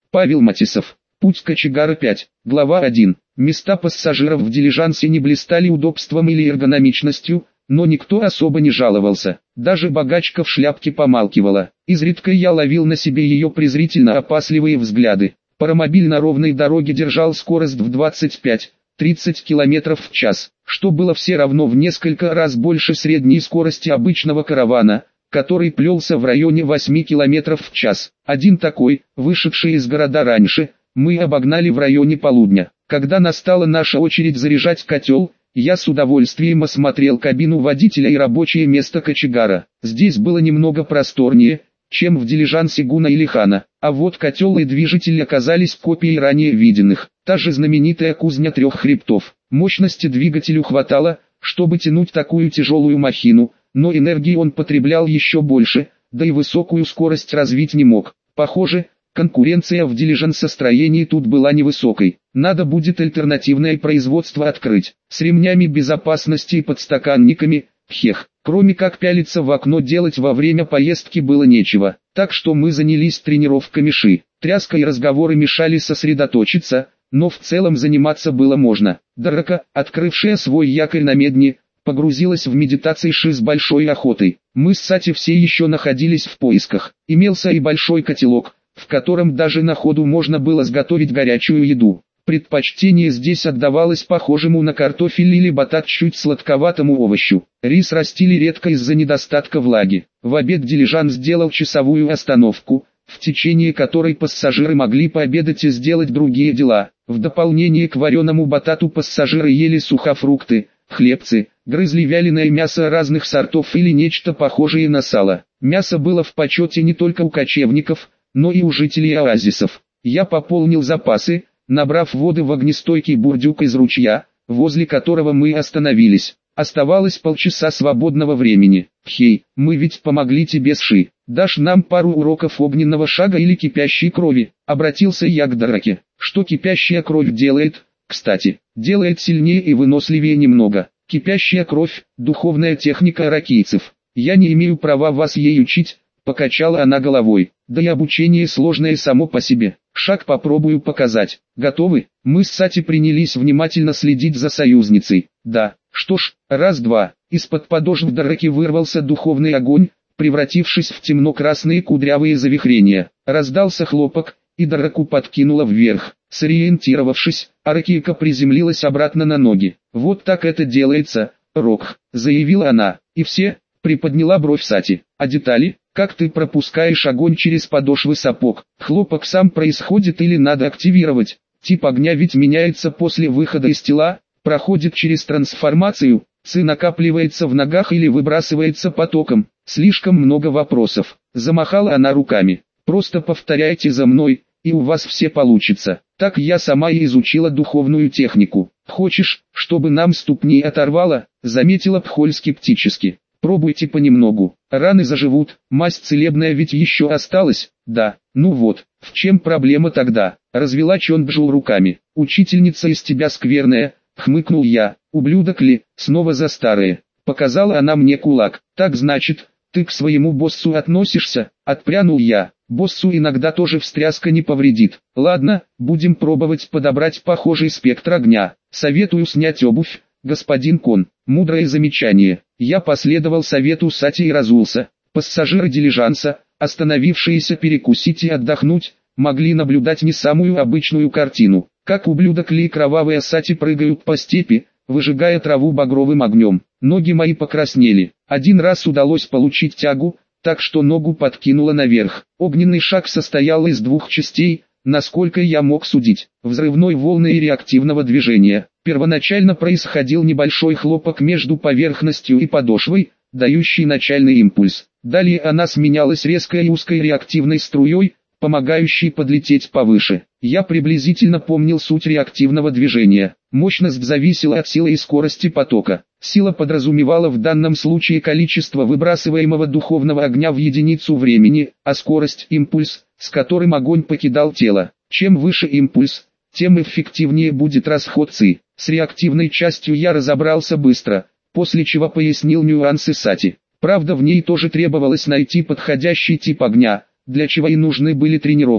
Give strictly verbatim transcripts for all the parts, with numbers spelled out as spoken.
Павел Матисов. Путь кочегара пять. Глава один. Места пассажиров в дилижансе не блистали удобством или эргономичностью, но никто особо не жаловался. Даже богачка в шляпке помалкивала. Изредка я ловил на себе ее презрительно-опасливые взгляды. Паромобиль на ровной дороге держал скорость в двадцать пять — тридцать километров в час, что было все равно в несколько раз больше средней скорости обычного каравана, который плелся в районе восьми километров в час. Один такой, вышедший из города раньше, мы обогнали в районе полудня. Когда настала наша очередь заряжать котел, я с удовольствием осмотрел кабину водителя и рабочее место кочегара. Здесь было немного просторнее, чем в дилижансе Гуна или Хана, а вот котел и движитель оказались копией ранее виденных. Та же знаменитая кузня трех хребтов. Мощности двигателю хватало, чтобы тянуть такую тяжелую махину, но энергии он потреблял еще больше, да и высокую скорость развить не мог. Похоже, конкуренция в дилижансостроении тут была невысокой. Надо будет альтернативное производство открыть, с ремнями безопасности и подстаканниками. Хех, кроме как пялиться в окно делать во время поездки было нечего, так что мы занялись тренировками ши. Тряска и разговоры мешали сосредоточиться, но в целом заниматься было можно. Драка, открывшая свой якорь на медне, погрузилась в медитации ши с большой охотой. Мы с Сати все еще находились в поисках. Имелся и большой котелок, в котором даже на ходу можно было сготовить горячую еду. Предпочтение здесь отдавалось похожему на картофель или батат чуть сладковатому овощу. Рис растили редко из-за недостатка влаги. В обед дилижанс сделал часовую остановку, в течение которой пассажиры могли пообедать и сделать другие дела. В дополнение к вареному батату пассажиры ели сухофрукты, хлебцы, грызли вяленое мясо разных сортов или нечто похожее на сало. Мясо было в почете не только у кочевников, но и у жителей оазисов. Я пополнил запасы, набрав воды в огнестойкий бурдюк из ручья, возле которого мы остановились. Оставалось полчаса свободного времени. Хей, мы ведь помогли тебе с ши. Дашь нам пару уроков огненного шага или кипящей крови? Обратился я к Драке. Что кипящая кровь делает? Кстати, делает сильнее и выносливее немного. Кипящая кровь – духовная техника ракийцев. Я не имею права вас ей учить, покачала она головой. Да и обучение сложное само по себе. Шаг попробую показать. Готовы? Мы с Сати принялись внимательно следить за союзницей. Да, что ж, раз-два. Из-под подошв Драки вырвался духовный огонь, превратившись в темно-красные кудрявые завихрения. Раздался хлопок, и Драку подкинула вверх. Сориентировавшись, Аракийка приземлилась обратно на ноги. «Вот так это делается, Рок», — заявила она. «И все?» — приподняла бровь Сати. «А детали? Как ты пропускаешь огонь через подошвы сапог? Хлопок сам происходит или надо активировать? Тип огня ведь меняется после выхода из тела, проходит через трансформацию, ци накапливается в ногах или выбрасывается потоком. Слишком много вопросов». Замахала она руками. «Просто повторяйте за мной, и у вас все получится. Так я сама и изучила духовную технику. Хочешь, чтобы нам ступни оторвало?» — заметила Пхоль скептически. «Пробуйте понемногу. Раны заживут, мазь целебная ведь еще осталась». «Да, ну вот, в чем проблема тогда?» — развела Чонджу руками. «Учительница из тебя скверная», — хмыкнул я. «Ублюдок ли, снова за старое?» Показала она мне кулак. «Так значит, ты к своему боссу относишься?» — отпрянул я. «Боссу иногда тоже встряска не повредит. Ладно, будем пробовать подобрать похожий спектр огня. Советую снять обувь, господин Кон». Мудрое замечание. Я последовал совету Сати и разулся. Пассажиры дилижанса, остановившиеся перекусить и отдохнуть, могли наблюдать не самую обычную картину. Как ублюдок Ли и кровавые Сати прыгают по степи, выжигая траву багровым огнем. Ноги мои покраснели. Один раз удалось получить тягу, так что ногу подкинуло наверх. Огненный шаг состоял из двух частей, насколько я мог судить, взрывной волны и реактивного движения. Первоначально происходил небольшой хлопок между поверхностью и подошвой, дающий начальный импульс. Далее она сменялась резкой и узкой реактивной струей, помогающей подлететь повыше. Я приблизительно помнил суть реактивного движения. Мощность зависела от силы и скорости потока. Сила подразумевала в данном случае количество выбрасываемого духовного огня в единицу времени, а скорость – импульс, с которым огонь покидал тело. Чем выше импульс, тем эффективнее будет расход ци. С реактивной частью я разобрался быстро, после чего пояснил нюансы Сати. Правда, в ней тоже требовалось найти подходящий тип огня, для чего и нужны были тренировки.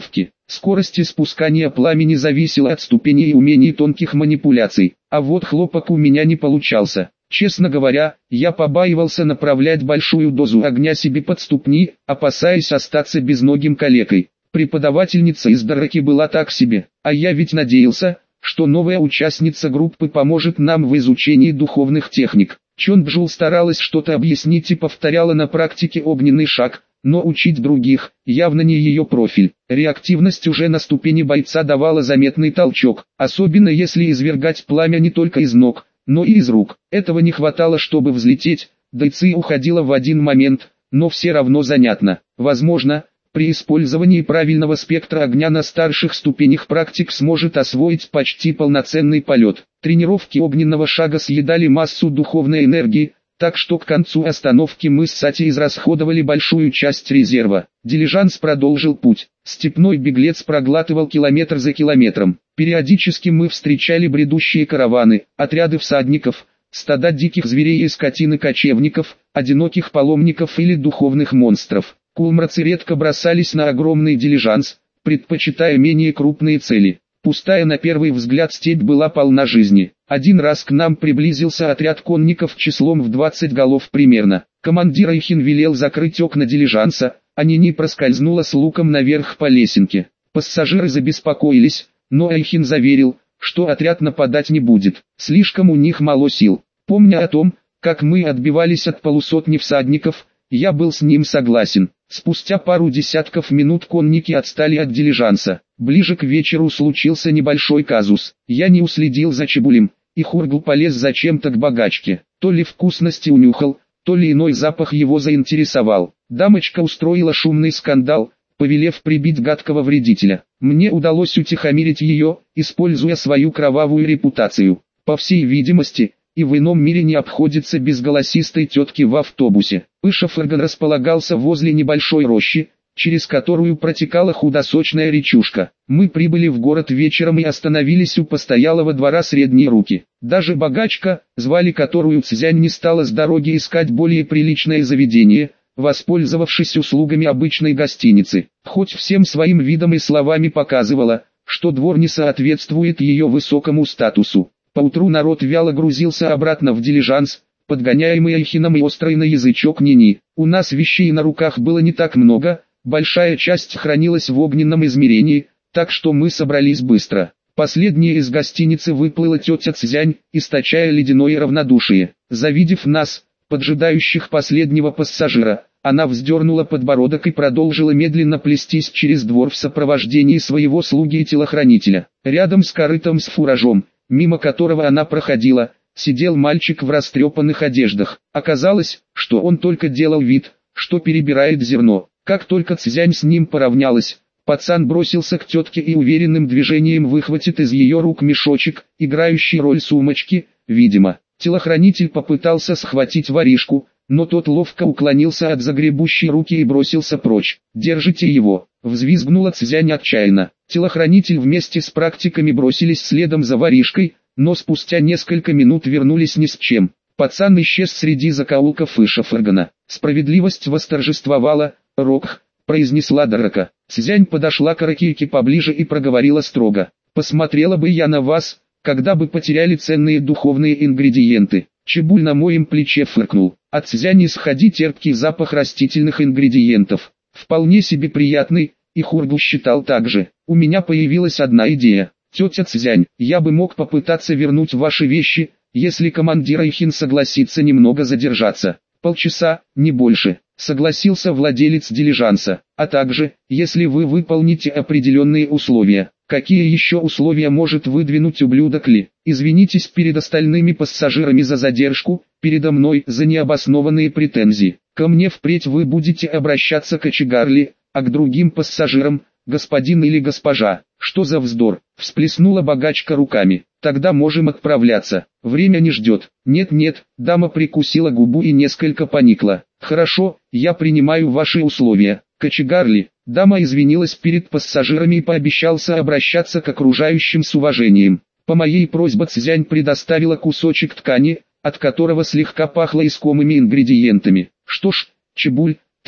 Скорость испускания пламени зависела от ступени и умений тонких манипуляций, а вот хлопок у меня не получался. Честно говоря, я побаивался направлять большую дозу огня себе под ступни, опасаясь остаться безногим калекой. Преподавательница из драки была так себе, а я ведь надеялся, что новая участница группы поможет нам в изучении духовных техник. Чонджул старалась что-то объяснить и повторяла на практике огненный шаг, но учить других явно не ее профиль. Реактивность уже на ступени бойца давала заметный толчок, особенно если извергать пламя не только из ног, но и из рук. Этого не хватало, чтобы взлететь, да и ци уходила в один момент, но все равно занятно. Возможно, при использовании правильного спектра огня на старших ступенях практик сможет освоить почти полноценный полет. Тренировки огненного шага съедали массу духовной энергии, так что к концу остановки мы с Сати израсходовали большую часть резерва. Дилижанс продолжил путь. Степной беглец проглатывал километр за километром. Периодически мы встречали бредущие караваны, отряды всадников, стада диких зверей и скотины-кочевников, одиноких паломников или духовных монстров. Кулмрацы редко бросались на огромный дилижанс, предпочитая менее крупные цели. Пустая на первый взгляд степь была полна жизни. Один раз к нам приблизился отряд конников числом в двадцать голов примерно. Командир Айхин велел закрыть окна дилижанса, а Нини проскользнула с луком наверх по лесенке. Пассажиры забеспокоились, но Айхин заверил, что отряд нападать не будет. Слишком у них мало сил. Помня о том, как мы отбивались от полусотни всадников, я был с ним согласен. Спустя пару десятков минут конники отстали от дилижанса. Ближе к вечеру случился небольшой казус. Я не уследил за Чебулем, и Хургл полез зачем-то к богачке. То ли вкусности унюхал, то ли иной запах его заинтересовал. Дамочка устроила шумный скандал, повелев прибить гадкого вредителя. Мне удалось утихомирить ее, используя свою кровавую репутацию. По всей видимости, и в ином мире не обходится без голосистой тетки в автобусе. Ишаферган располагался возле небольшой рощи, через которую протекала худосочная речушка. Мы прибыли в город вечером и остановились у постоялого двора Средней Руки. Даже богачка, звали которую Цзянь, не стала с дороги искать более приличное заведение, воспользовавшись услугами обычной гостиницы. Хоть всем своим видом и словами показывала, что двор не соответствует ее высокому статусу. Поутру народ вяло грузился обратно в дилижанс, подгоняемый Айхином и острый на язычок Нини. У нас вещей на руках было не так много, большая часть хранилась в огненном измерении, так что мы собрались быстро. Последняя из гостиницы выплыла тетя Цзянь, источая ледяное равнодушие. Завидев нас, поджидающих последнего пассажира, она вздернула подбородок и продолжила медленно плестись через двор в сопровождении своего слуги и телохранителя. Рядом с корытом с фуражом, мимо которого она проходила, сидел мальчик в растрепанных одеждах. Оказалось, что он только делал вид, что перебирает зерно. Как только Цзянь с ним поравнялась, пацан бросился к тетке и уверенным движением выхватит из ее рук мешочек, играющий роль сумочки, видимо. Телохранитель попытался схватить воришку, но тот ловко уклонился от загребущей руки и бросился прочь. «Держите его!» — взвизгнула Цзянь отчаянно. Телохранитель вместе с практиками бросились следом за воришкой, но спустя несколько минут вернулись ни с чем. Пацан исчез среди закоулков Ишафергана. Справедливость восторжествовала. «Рок», — произнесла Драка. Цзянь подошла к Ракейке поближе и проговорила строго. «Посмотрела бы я на вас, когда бы потеряли ценные духовные ингредиенты». Чебуль на моем плече фыркнул. От Цзяни исходил терпкий запах растительных ингредиентов. Вполне себе приятный, и Хургл считал так же. У меня появилась одна идея. Тетя Цзянь, я бы мог попытаться вернуть ваши вещи, если командир Айхин согласится немного задержаться. Полчаса, не больше, согласился владелец дилижанса. А также, если вы выполните определенные условия. Какие еще условия может выдвинуть ублюдок Ли? Извинитесь перед остальными пассажирами за задержку, передо мной за необоснованные претензии. Ко мне впредь вы будете обращаться кочегар Ли, а к другим пассажирам, господин или госпожа. Что за вздор? Всплеснула богачка руками. Тогда можем отправляться. Время не ждет. Нет-нет, дама прикусила губу и несколько поникла. Хорошо, я принимаю ваши условия. Кочегар Ли. Дама извинилась перед пассажирами и пообещался обращаться к окружающим с уважением. По моей просьбе Цзянь предоставила кусочек ткани, от которого слегка пахло искомыми ингредиентами. Что ж, Чебуль,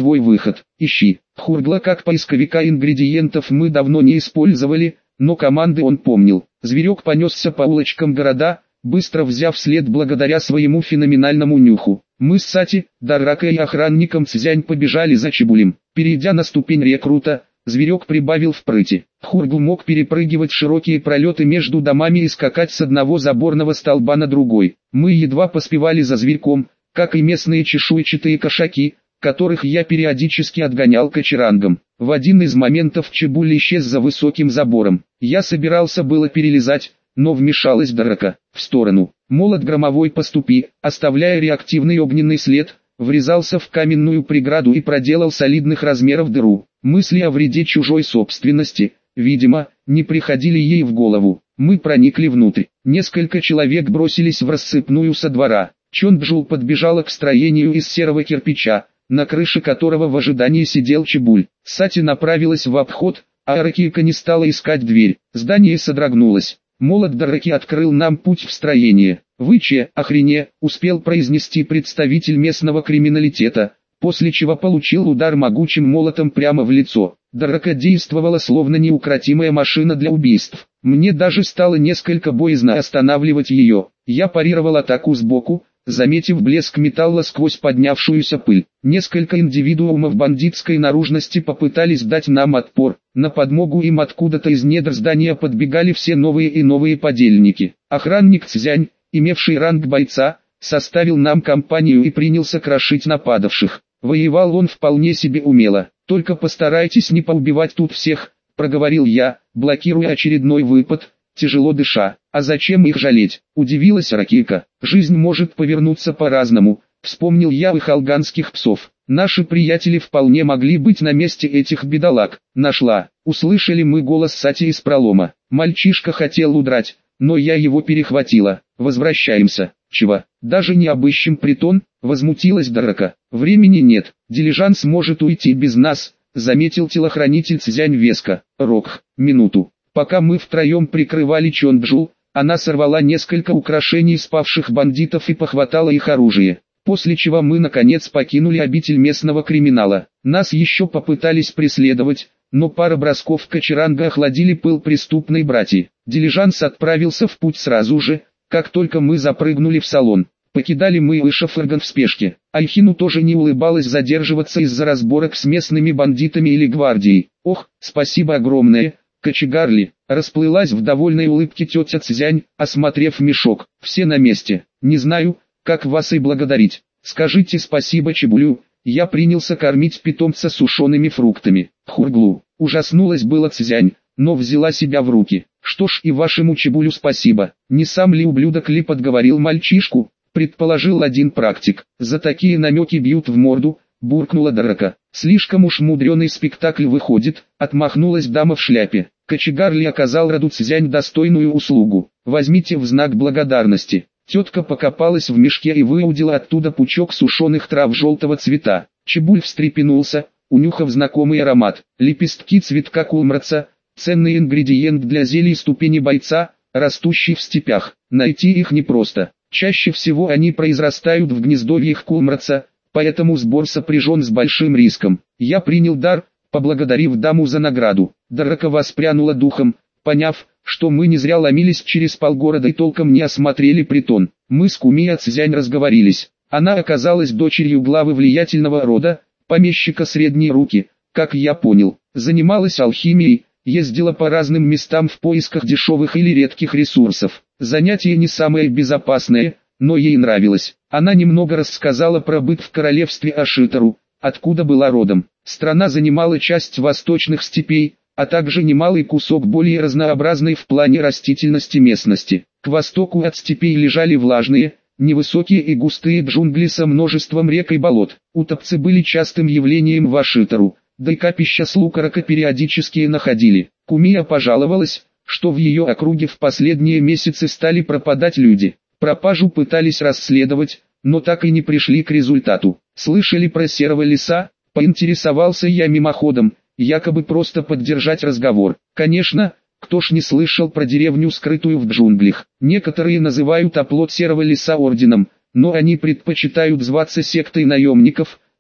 твой выход. Ищи. Хургла как поисковика ингредиентов мы давно не использовали, но команды он помнил. Зверек понесся по улочкам города, быстро взяв след благодаря своему феноменальному нюху. Мы с Сати, Даракой и охранником Цзянь побежали за Чебулем. Перейдя на ступень рекрута, зверек прибавил в прыти. Хургл мог перепрыгивать широкие пролеты между домами и скакать с одного заборного столба на другой. Мы едва поспевали за зверьком, как и местные чешуйчатые кошаки, которых я периодически отгонял кочерангом. В один из моментов Чебуль исчез за высоким забором. Я собирался было перелезать, но вмешалась Дарака. В сторону. Молот громовой поступи, оставляя реактивный огненный след, врезался в каменную преграду и проделал солидных размеров дыру. Мысли о вреде чужой собственности, видимо, не приходили ей в голову. Мы проникли внутрь. Несколько человек бросились в рассыпную со двора. Чонджул подбежала к строению из серого кирпича, на крыше которого в ожидании сидел Чебуль. Сати направилась в обход, а Аракика не стала искать дверь. Здание содрогнулось. Молот Дараки открыл нам путь в строение. «Вы че, охрене?» — успел произнести представитель местного криминалитета, после чего получил удар могучим молотом прямо в лицо. Дарака действовала словно неукротимая машина для убийств. Мне даже стало несколько боязно останавливать ее. Я парировал атаку сбоку, заметив блеск металла сквозь поднявшуюся пыль. Несколько индивидуумов бандитской наружности попытались дать нам отпор. На подмогу им откуда-то из недр здания подбегали все новые и новые подельники. Охранник Цзянь, имевший ранг бойца, составил нам компанию и принялся крошить нападавших. Воевал он вполне себе умело. «Только постарайтесь не поубивать тут всех», — проговорил я, блокируя очередной выпад, тяжело дыша. «А зачем их жалеть?» — удивилась Ракика. «Жизнь может повернуться по-разному», — вспомнил я их алганских псов. «Наши приятели вполне могли быть на месте этих бедолаг». «Нашла». Услышали мы голос Сати из пролома. Мальчишка хотел удрать, но я его перехватила. «Возвращаемся». «Чего? Даже не обыщем притон?» — возмутилась Дарака. «Времени нет, дилижанс может уйти без нас», — заметил телохранитель Цзянь веско. «Рок, минуту». Пока мы втроем прикрывали Чонджу, она сорвала несколько украшений спавших бандитов и похватала их оружие. После чего мы наконец покинули обитель местного криминала. Нас еще попытались преследовать, но пара бросков кочеранга охладили пыл преступной братьи. Дилижанс отправился в путь сразу же, как только мы запрыгнули в салон. Покидали мы Ишаферган в спешке. Айхину тоже не улыбалось задерживаться из-за разборок с местными бандитами или гвардией. «Ох, спасибо огромное, кочегарли!» Расплылась в довольной улыбке тетя Цзянь, осмотрев мешок. «Все на месте. Не знаю, как вас и благодарить. Скажите спасибо Чебулю». Я принялся кормить питомца сушеными фруктами. Хурглу. Ужаснулась было Цзянь, но взяла себя в руки. «Что ж, и вашему Чебулю спасибо. Не сам ли ублюдок ли подговорил мальчишку?» Предположил один практик. «За такие намеки бьют в морду», буркнула Дарака. «Слишком уж мудреный спектакль выходит», отмахнулась дама в шляпе. Кочегарли оказал роду Цзянь достойную услугу. «Возьмите в знак благодарности». Тетка покопалась в мешке и выудила оттуда пучок сушеных трав желтого цвета. Чебуль встрепенулся, унюхав знакомый аромат. Лепестки цветка кулмраца, ценный ингредиент для зелий ступени бойца, растущий в степях. Найти их непросто. Чаще всего они произрастают в гнездовьях кулмраца, поэтому сбор сопряжен с большим риском. Я принял дар, поблагодарив даму за награду. Дарака воспрянула духом, поняв, что мы не зря ломились через полгорода и толком не осмотрели притон. Мы с Кумия Цзянь разговорились. Она оказалась дочерью главы влиятельного рода, помещика средней руки, как я понял. Занималась алхимией, ездила по разным местам в поисках дешевых или редких ресурсов. Занятие не самое безопасное, но ей нравилось. Она немного рассказала про быт в королевстве Ашитару, откуда была родом. Страна занимала часть восточных степей, а также немалый кусок более разнообразной в плане растительности местности. К востоку от степей лежали влажные, невысокие и густые джунгли со множеством рек и болот. Утопцы были частым явлением в Ашитару, да и капища Слукарака периодически находили. Кумия пожаловалась, что в ее округе в последние месяцы стали пропадать люди. Пропажу пытались расследовать, но так и не пришли к результату. Слышали про серого лиса? Поинтересовался я мимоходом, якобы просто поддержать разговор. Конечно, кто ж не слышал про деревню, скрытую в джунглях. Некоторые называют оплот серого лиса орденом, но они предпочитают зваться сектой наемников,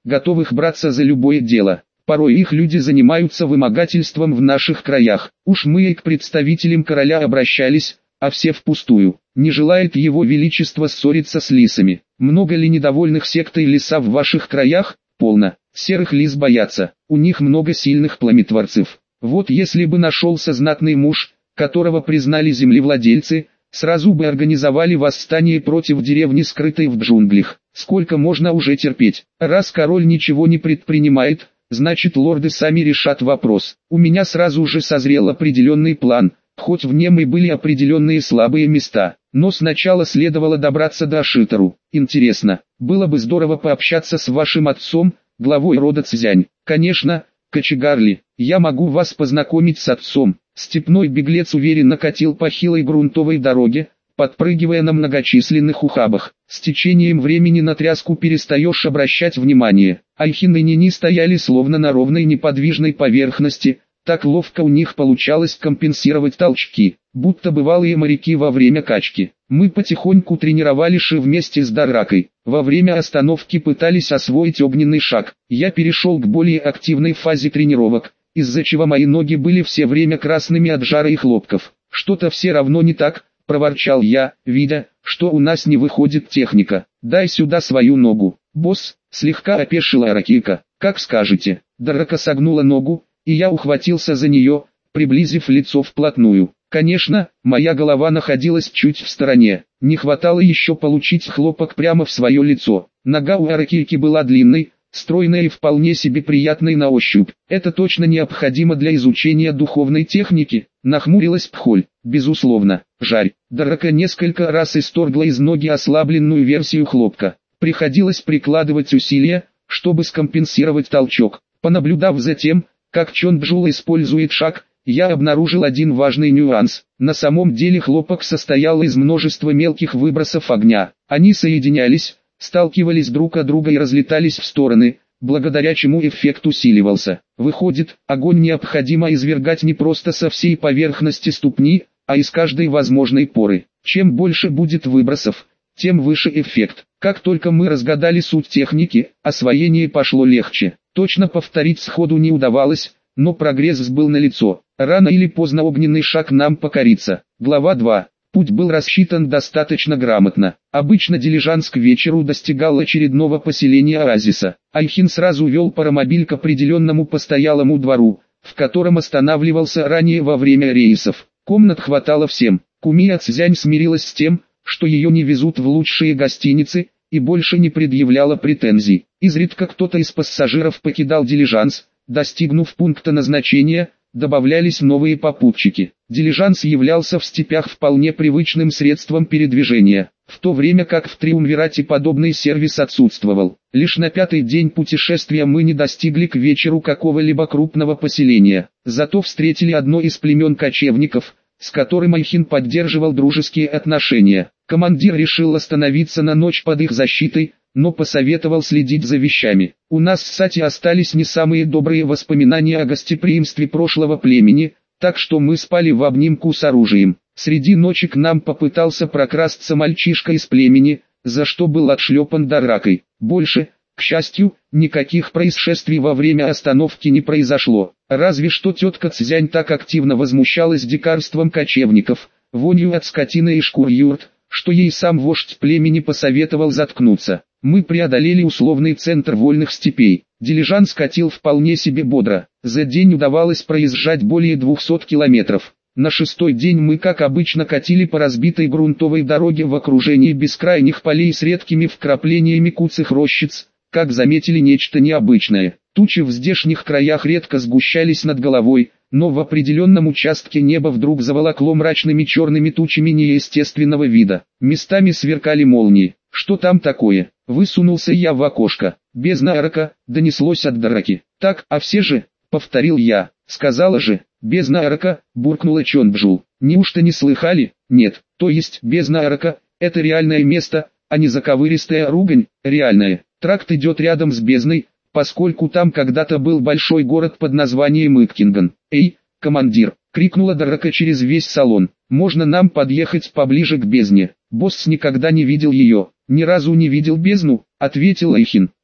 готовых браться за любое дело. Порой их люди занимаются вымогательством в наших краях. Уж мы и к представителям короля обращались, а все впустую. Не желает его величество ссориться с лисами. Много ли недовольных сектой лиса в ваших краях? Полно. Серых лис боятся, у них много сильных пламетворцев. Вот если бы нашелся знатный муж, которого признали землевладельцы, сразу бы организовали восстание против деревни, скрытой в джунглях. Сколько можно уже терпеть? Раз король ничего не предпринимает, значит лорды сами решат вопрос. У меня сразу же созрел определенный план, хоть в нем и были определенные слабые места. Но сначала следовало добраться до Ашитару. Интересно, было бы здорово пообщаться с вашим отцом, главой рода Цзянь. Конечно, кочегарли, я могу вас познакомить с отцом. Степной беглец уверенно катил по хилой грунтовой дороге, подпрыгивая на многочисленных ухабах. С течением времени на тряску перестаешь обращать внимание. Айхин и Нини стояли словно на ровной неподвижной поверхности, так ловко у них получалось компенсировать толчки, будто бывалые моряки во время качки. Мы потихоньку тренировали Ши вместе с Даракой. Во время остановки пытались освоить огненный шаг. Я перешел к более активной фазе тренировок, из-за чего мои ноги были все время красными от жара и хлопков. Что-то все равно не так, проворчал я, видя, что у нас не выходит техника. Дай сюда свою ногу. Босс, слегка опешила Аракика. Как скажете. Дарака согнула ногу, и я ухватился за нее, приблизив лицо вплотную. Конечно, моя голова находилась чуть в стороне. Не хватало еще получить хлопок прямо в свое лицо. Нога у Аракики была длинной, стройной и вполне себе приятной на ощупь. Это точно необходимо для изучения духовной техники, нахмурилась Пхоль. Безусловно, жарь. Дарака несколько раз исторгла из ноги ослабленную версию хлопка. Приходилось прикладывать усилия, чтобы скомпенсировать толчок. Понаблюдав за тем, как Чонджул использует шаг, я обнаружил один важный нюанс. На самом деле хлопок состоял из множества мелких выбросов огня. Они соединялись, сталкивались друг от друга и разлетались в стороны, благодаря чему эффект усиливался. Выходит, огонь необходимо извергать не просто со всей поверхности ступни, а из каждой возможной поры. Чем больше будет выбросов, тем выше эффект. Как только мы разгадали суть техники, освоение пошло легче. Точно повторить сходу не удавалось, но прогресс был налицо. Рано или поздно огненный шаг нам покорится. Глава два. Путь был рассчитан достаточно грамотно. Обычно дилижанс к вечеру достигал очередного поселения оазиса. Айхин сразу вел паромобиль к определенному постоялому двору, в котором останавливался ранее во время рейсов. Комнат хватало всем. Кумия Цзянь смирилась с тем, что ее не везут в лучшие гостиницы, и больше не предъявляла претензий. Изредка кто-то из пассажиров покидал дилижанс, достигнув пункта назначения, добавлялись новые попутчики. Дилижанс являлся в степях вполне привычным средством передвижения, в то время как в Триумвирате подобный сервис отсутствовал. Лишь на пятый день путешествия мы не достигли к вечеру какого-либо крупного поселения, зато встретили одно из племен кочевников, с которым Айхин поддерживал дружеские отношения. Командир решил остановиться на ночь под их защитой, но посоветовал следить за вещами. У нас с Сати остались не самые добрые воспоминания о гостеприимстве прошлого племени, так что мы спали в обнимку с оружием. Среди ночи к нам попытался прокрасться мальчишка из племени, за что был отшлепан Даракой. Больше, к счастью, никаких происшествий во время остановки не произошло. Разве что тетка Цзянь так активно возмущалась дикарством кочевников, вонью от скотины и шкур юрт, что ей сам вождь племени посоветовал заткнуться. Мы преодолели условный центр вольных степей. Дилижанс катил вполне себе бодро. За день удавалось проезжать более двухсот километров. На шестой день мы, как обычно, катили по разбитой грунтовой дороге в окружении бескрайних полей с редкими вкраплениями куцых рощиц, как заметили нечто необычное. Тучи в здешних краях редко сгущались над головой, но в определенном участке небо вдруг заволокло мрачными черными тучами неестественного вида. Местами сверкали молнии. «Что там такое?» Высунулся я в окошко. «Бездна Арака», донеслось от Дараки. «Так, а все же?» — повторил я. «Сказала же, бездна Арака», — буркнула Чонджул. «Неужто не слыхали?» «Нет, то есть бездна Арака — это реальное место, а не заковыристая ругань, реальная. Тракт идет рядом с бездной, поскольку там когда-то был большой город под названием Иккинган. «Эй, командир!» — крикнула Дарака через весь салон. «Можно нам подъехать поближе к бездне?» Босс никогда не видел ее. «Ни разу не видел бездну», — ответил Айхин.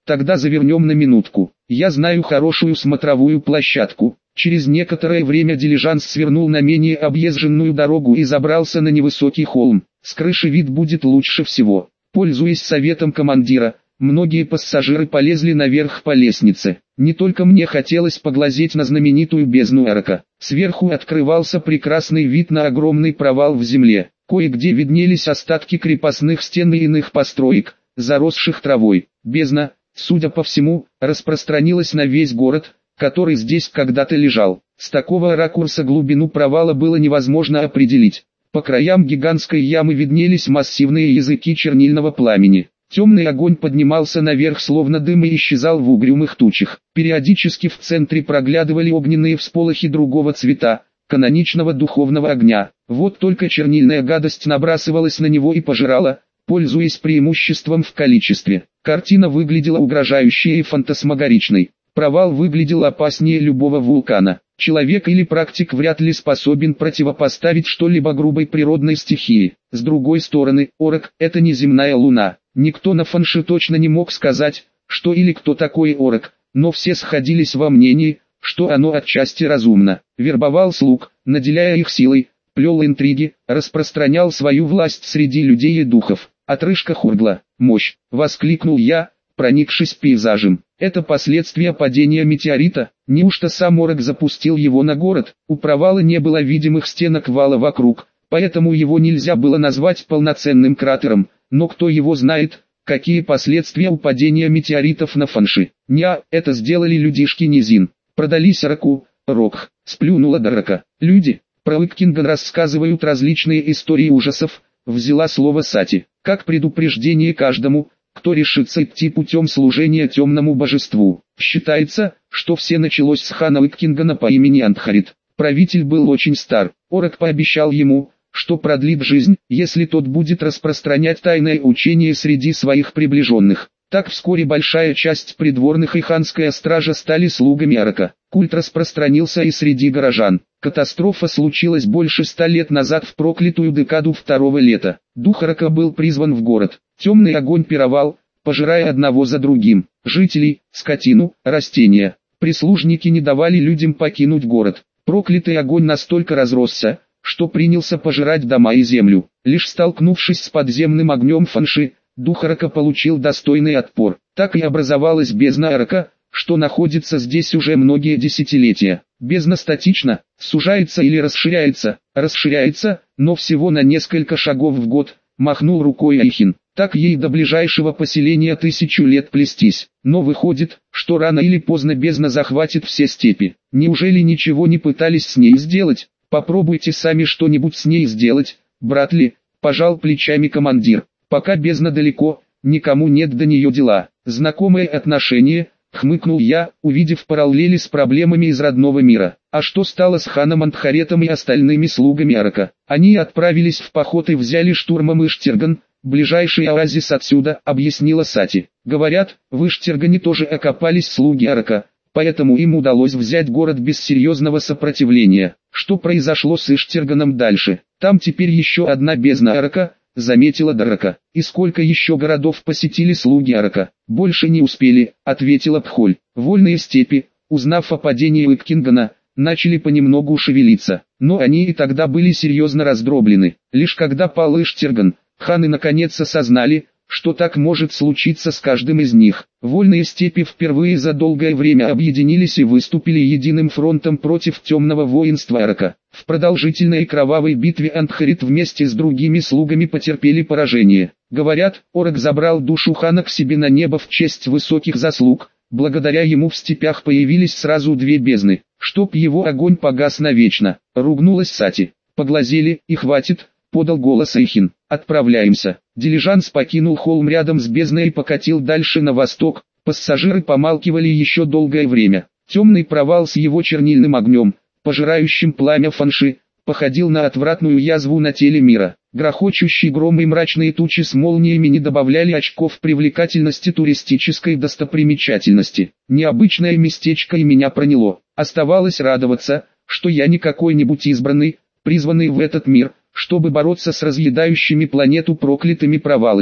Тогда завернем на минутку. Я знаю хорошую смотровую площадку. Через некоторое время дилижанс свернул на менее объезженную дорогу и забрался на невысокий холм. С крыши вид будет лучше всего. Пользуясь советом командира, многие пассажиры полезли наверх по лестнице. Не только мне хотелось поглазеть на знаменитую бездну Арака. Сверху открывался прекрасный вид на огромный провал в земле. Кое-где виднелись остатки крепостных стен и иных построек, заросших травой. Бездна, судя по всему, распространилась на весь город, который здесь когда-то лежал. С такого ракурса глубину провала было невозможно определить. По краям гигантской ямы виднелись массивные языки чернильного пламени. Темный огонь поднимался наверх словно дым и исчезал в угрюмых тучах. Периодически в центре проглядывали огненные всполохи другого цвета, каноничного духовного огня. Вот только чернильная гадость набрасывалась на него и пожирала, пользуясь преимуществом в количестве. Картина выглядела угрожающей и фантасмагоричной. Провал выглядел опаснее любого вулкана. Человек или практик вряд ли способен противопоставить что-либо грубой природной стихии. С другой стороны, Орак – это не земная луна. Никто на Фанши точно не мог сказать, что или кто такой Орак, но все сходились во мнении, что оно отчасти разумно. Вербовал слуг, наделяя их силой, плел интриги, распространял свою власть среди людей и духов. Отрыжка Хургла, мощь, воскликнул я, проникшись пейзажем. Это последствия падения метеорита. Неужто сам Орак запустил его на город? У провала не было видимых стенок вала вокруг, поэтому его нельзя было назвать полноценным кратером, но кто его знает, какие последствия у падения метеоритов на Фанши. Ня, это сделали людишки низин. Продались Ораку, Рок, сплюнула Дарака. Люди, про Уиккинган рассказывают различные истории ужасов, взяла слово Сати, как предупреждение каждому, кто решится идти путем служения темному божеству. Считается, что все началось с хана Уиккингана по имени Антхарит. Правитель был очень стар. Орак пообещал ему, что продлит жизнь, если тот будет распространять тайное учение среди своих приближенных. Так вскоре большая часть придворных и ханская стража стали слугами Арака. Культ распространился и среди горожан. Катастрофа случилась больше ста лет назад в проклятую декаду второго лета. Дух Арака был призван в город. Темный огонь пировал, пожирая одного за другим. Жителей, скотину, растения. Прислужники не давали людям покинуть город. Проклятый огонь настолько разросся, что принялся пожирать дома и землю. Лишь столкнувшись с подземным огнем Фанши, дух Арака получил достойный отпор. Так и образовалась бездна Арака, что находится здесь уже многие десятилетия. Бездна статична, сужается или расширяется, расширяется, но всего на несколько шагов в год, махнул рукой Айхин. Так ей до ближайшего поселения тысячу лет плестись. Но выходит, что рано или поздно бездна захватит все степи. Неужели ничего не пытались с ней сделать? Попробуйте сами что-нибудь с ней сделать, брат ли, пожал плечами командир. Пока бездна далеко, никому нет до нее дела. Знакомое отношение, хмыкнул я, увидев параллели с проблемами из родного мира. А что стало с ханом Антхаретом и остальными слугами Арака? Они отправились в поход и взяли штурмом Иштерган, ближайший оазис отсюда, объяснила Сати. Говорят, в Иштергане тоже окопались слуги Арака, поэтому им удалось взять город без серьезного сопротивления. Что произошло с Иштерганом дальше? Там теперь еще одна бездна Арака, заметила Дарака. И сколько еще городов посетили слуги Арака? Больше не успели, ответила Пхоль. Вольные степи, узнав о падении Уиккингана, начали понемногу шевелиться. Но они и тогда были серьезно раздроблены. Лишь когда пал Иштерган, ханы наконец осознали, что так может случиться с каждым из них. Вольные степи впервые за долгое время объединились и выступили единым фронтом против темного воинства Арака. В продолжительной и кровавой битве Антхарит вместе с другими слугами потерпели поражение. Говорят, Орак забрал душу хана к себе на небо в честь высоких заслуг. Благодаря ему в степях появились сразу две бездны, чтоб его огонь погас навечно. Ругнулась Сати. Поглазели, и хватит, подал голос Айхин. Отправляемся. Дилижанс покинул холм рядом с бездной и покатил дальше на восток. Пассажиры помалкивали еще долгое время. Темный провал с его чернильным огнем, пожирающим пламя Фанши, походил на отвратную язву на теле мира. Грохочущий гром и мрачные тучи с молниями не добавляли очков привлекательности туристической достопримечательности. Необычное местечко и меня проняло. Оставалось радоваться, что я не какой-нибудь избранный, призванный в этот мир, чтобы бороться с разъедающими планету проклятыми провалами.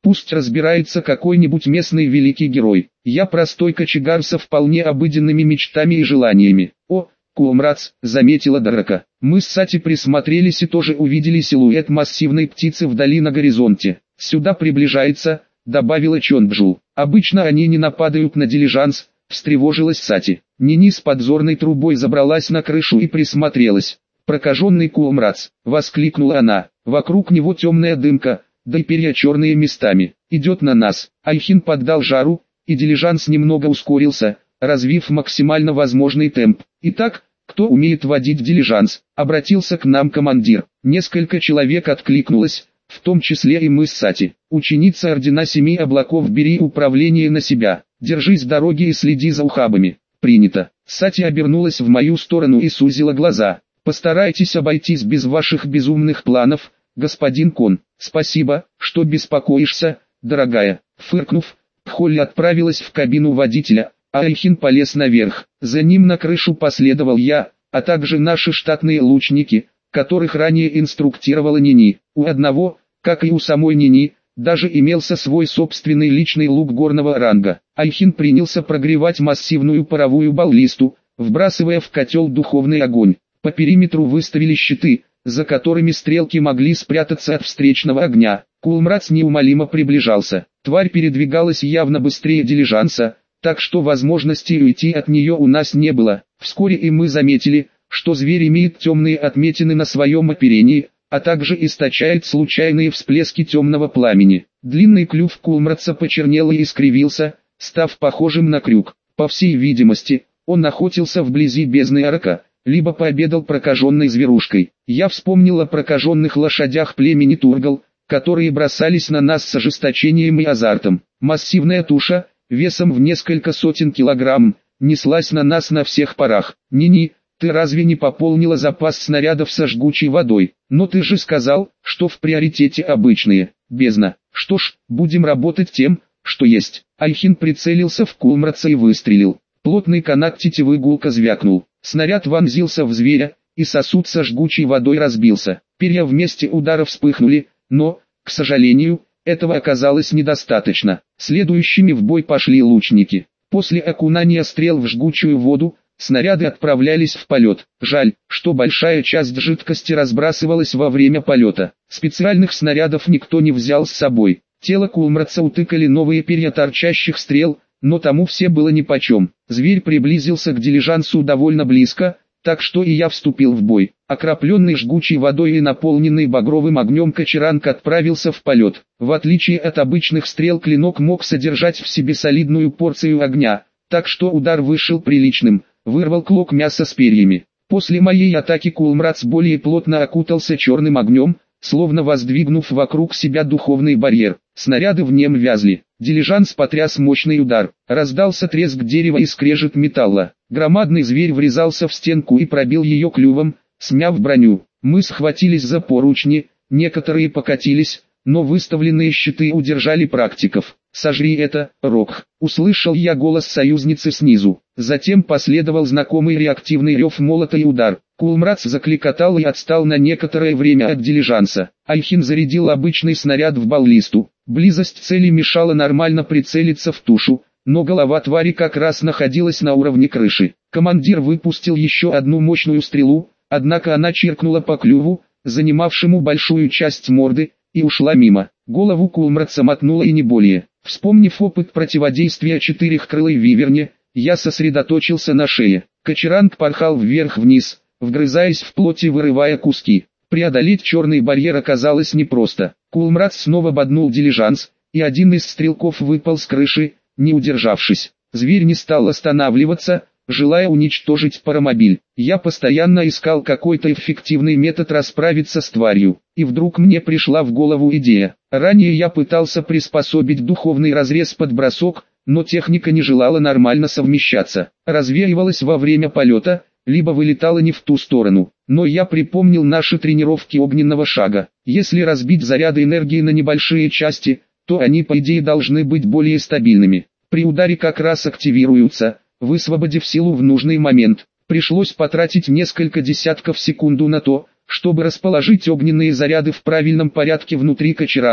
Пусть разбирается какой-нибудь местный великий герой. Я простой кочегар со вполне обыденными мечтами и желаниями. О, Кулмрац, заметила Драка. Мы с Сати присмотрелись и тоже увидели силуэт массивной птицы вдали на горизонте. Сюда приближается, добавила Чонджу. Обычно они не нападают на дилижанс, встревожилась Сати. Нини с подзорной трубой забралась на крышу и присмотрелась. «Прокаженный Кулмрац!» — воскликнула она. «Вокруг него темная дымка, да и перья черные местами. Идет на нас». Айхин поддал жару, и дилижанс немного ускорился, развив максимально возможный темп. «Итак, кто умеет водить дилижанс?» — обратился к нам командир. Несколько человек откликнулось, в том числе и мы с Сати. «Ученица Ордена Семи Облаков, бери управление на себя. Держись дороги и следи за ухабами». «Принято». Сати обернулась в мою сторону и сузила глаза. «Постарайтесь обойтись без ваших безумных планов, господин Кон». «Спасибо, что беспокоишься, дорогая». Фыркнув, Холли отправилась в кабину водителя, а Айхин полез наверх. За ним на крышу последовал я, а также наши штатные лучники, которых ранее инструктировала Нини. У одного, как и у самой Нини, даже имелся свой собственный личный лук горного ранга. Айхин принялся прогревать массивную паровую баллисту, вбрасывая в котел духовный огонь. По периметру выставили щиты, за которыми стрелки могли спрятаться от встречного огня. Кулмрац неумолимо приближался. Тварь передвигалась явно быстрее дилижанса, так что возможности уйти от нее у нас не было. Вскоре и мы заметили, что зверь имеет темные отметины на своем оперении, а также источает случайные всплески темного пламени. Длинный клюв Кулмраца почернел и искривился, став похожим на крюк. По всей видимости, он охотился вблизи бездны Арака, либо пообедал прокаженной зверушкой. Я вспомнил о прокаженных лошадях племени Тургал, которые бросались на нас с ожесточением и азартом. Массивная туша, весом в несколько сотен килограмм, неслась на нас на всех парах. «Нини, ты разве не пополнила запас снарядов со жгучей водой? Но ты же сказал, что в приоритете обычные». «Бездна. Что ж, будем работать тем, что есть». Айхин прицелился в Кулмраца и выстрелил. Плотный канат тетивы гулко звякнул. Снаряд вонзился в зверя, и сосуд со жгучей водой разбился. Перья в месте удара вспыхнули, но, к сожалению, этого оказалось недостаточно. Следующими в бой пошли лучники. После окунания стрел в жгучую воду, снаряды отправлялись в полет. Жаль, что большая часть жидкости разбрасывалась во время полета. Специальных снарядов никто не взял с собой. Тело Кулмраца утыкали новые перья торчащих стрел, но тому все было нипочем. Зверь приблизился к дилижансу довольно близко, так что и я вступил в бой. Окропленный жгучей водой и наполненный багровым огнем кочеранг отправился в полет. В отличие от обычных стрел, клинок мог содержать в себе солидную порцию огня, так что удар вышел приличным, вырвал клок мяса с перьями. После моей атаки Кулмрац более плотно окутался черным огнем, словно воздвигнув вокруг себя духовный барьер. Снаряды в нем вязли. Дилижанс потряс мощный удар. Раздался треск дерева и скрежет металла. Громадный зверь врезался в стенку и пробил ее клювом, смяв броню. Мы схватились за поручни, некоторые покатились, но выставленные щиты удержали практиков. «Сожри это, Рок!» — услышал я голос союзницы снизу. Затем последовал знакомый реактивный рев молота и удар. Кулмрац закликотал и отстал на некоторое время от дилижанса. Айхин зарядил обычный снаряд в баллисту. Близость цели мешала нормально прицелиться в тушу, но голова твари как раз находилась на уровне крыши. Командир выпустил еще одну мощную стрелу, однако она чиркнула по клюву, занимавшему большую часть морды, и ушла мимо. Голову Кулмраца мотнула и не более. Вспомнив опыт противодействия четырехкрылой виверне, я сосредоточился на шее. Кочеранг порхал вверх-вниз, вгрызаясь в плоть и вырывая куски. Преодолеть черный барьер оказалось непросто. Кулмрац снова боднул дилижанс, и один из стрелков выпал с крыши, не удержавшись. Зверь не стал останавливаться, желая уничтожить паромобиль. Я постоянно искал какой-то эффективный метод расправиться с тварью, и вдруг мне пришла в голову идея. Ранее я пытался приспособить духовный разрез под бросок, но техника не желала нормально совмещаться. Развеивалась во время полета, либо вылетала не в ту сторону. Но я припомнил наши тренировки огненного шага. Если разбить заряды энергии на небольшие части, то они по идее должны быть более стабильными. При ударе как раз активируются, высвободив силу в нужный момент. Пришлось потратить несколько десятков секунд на то, чтобы расположить огненные заряды в правильном порядке внутри кочеранга,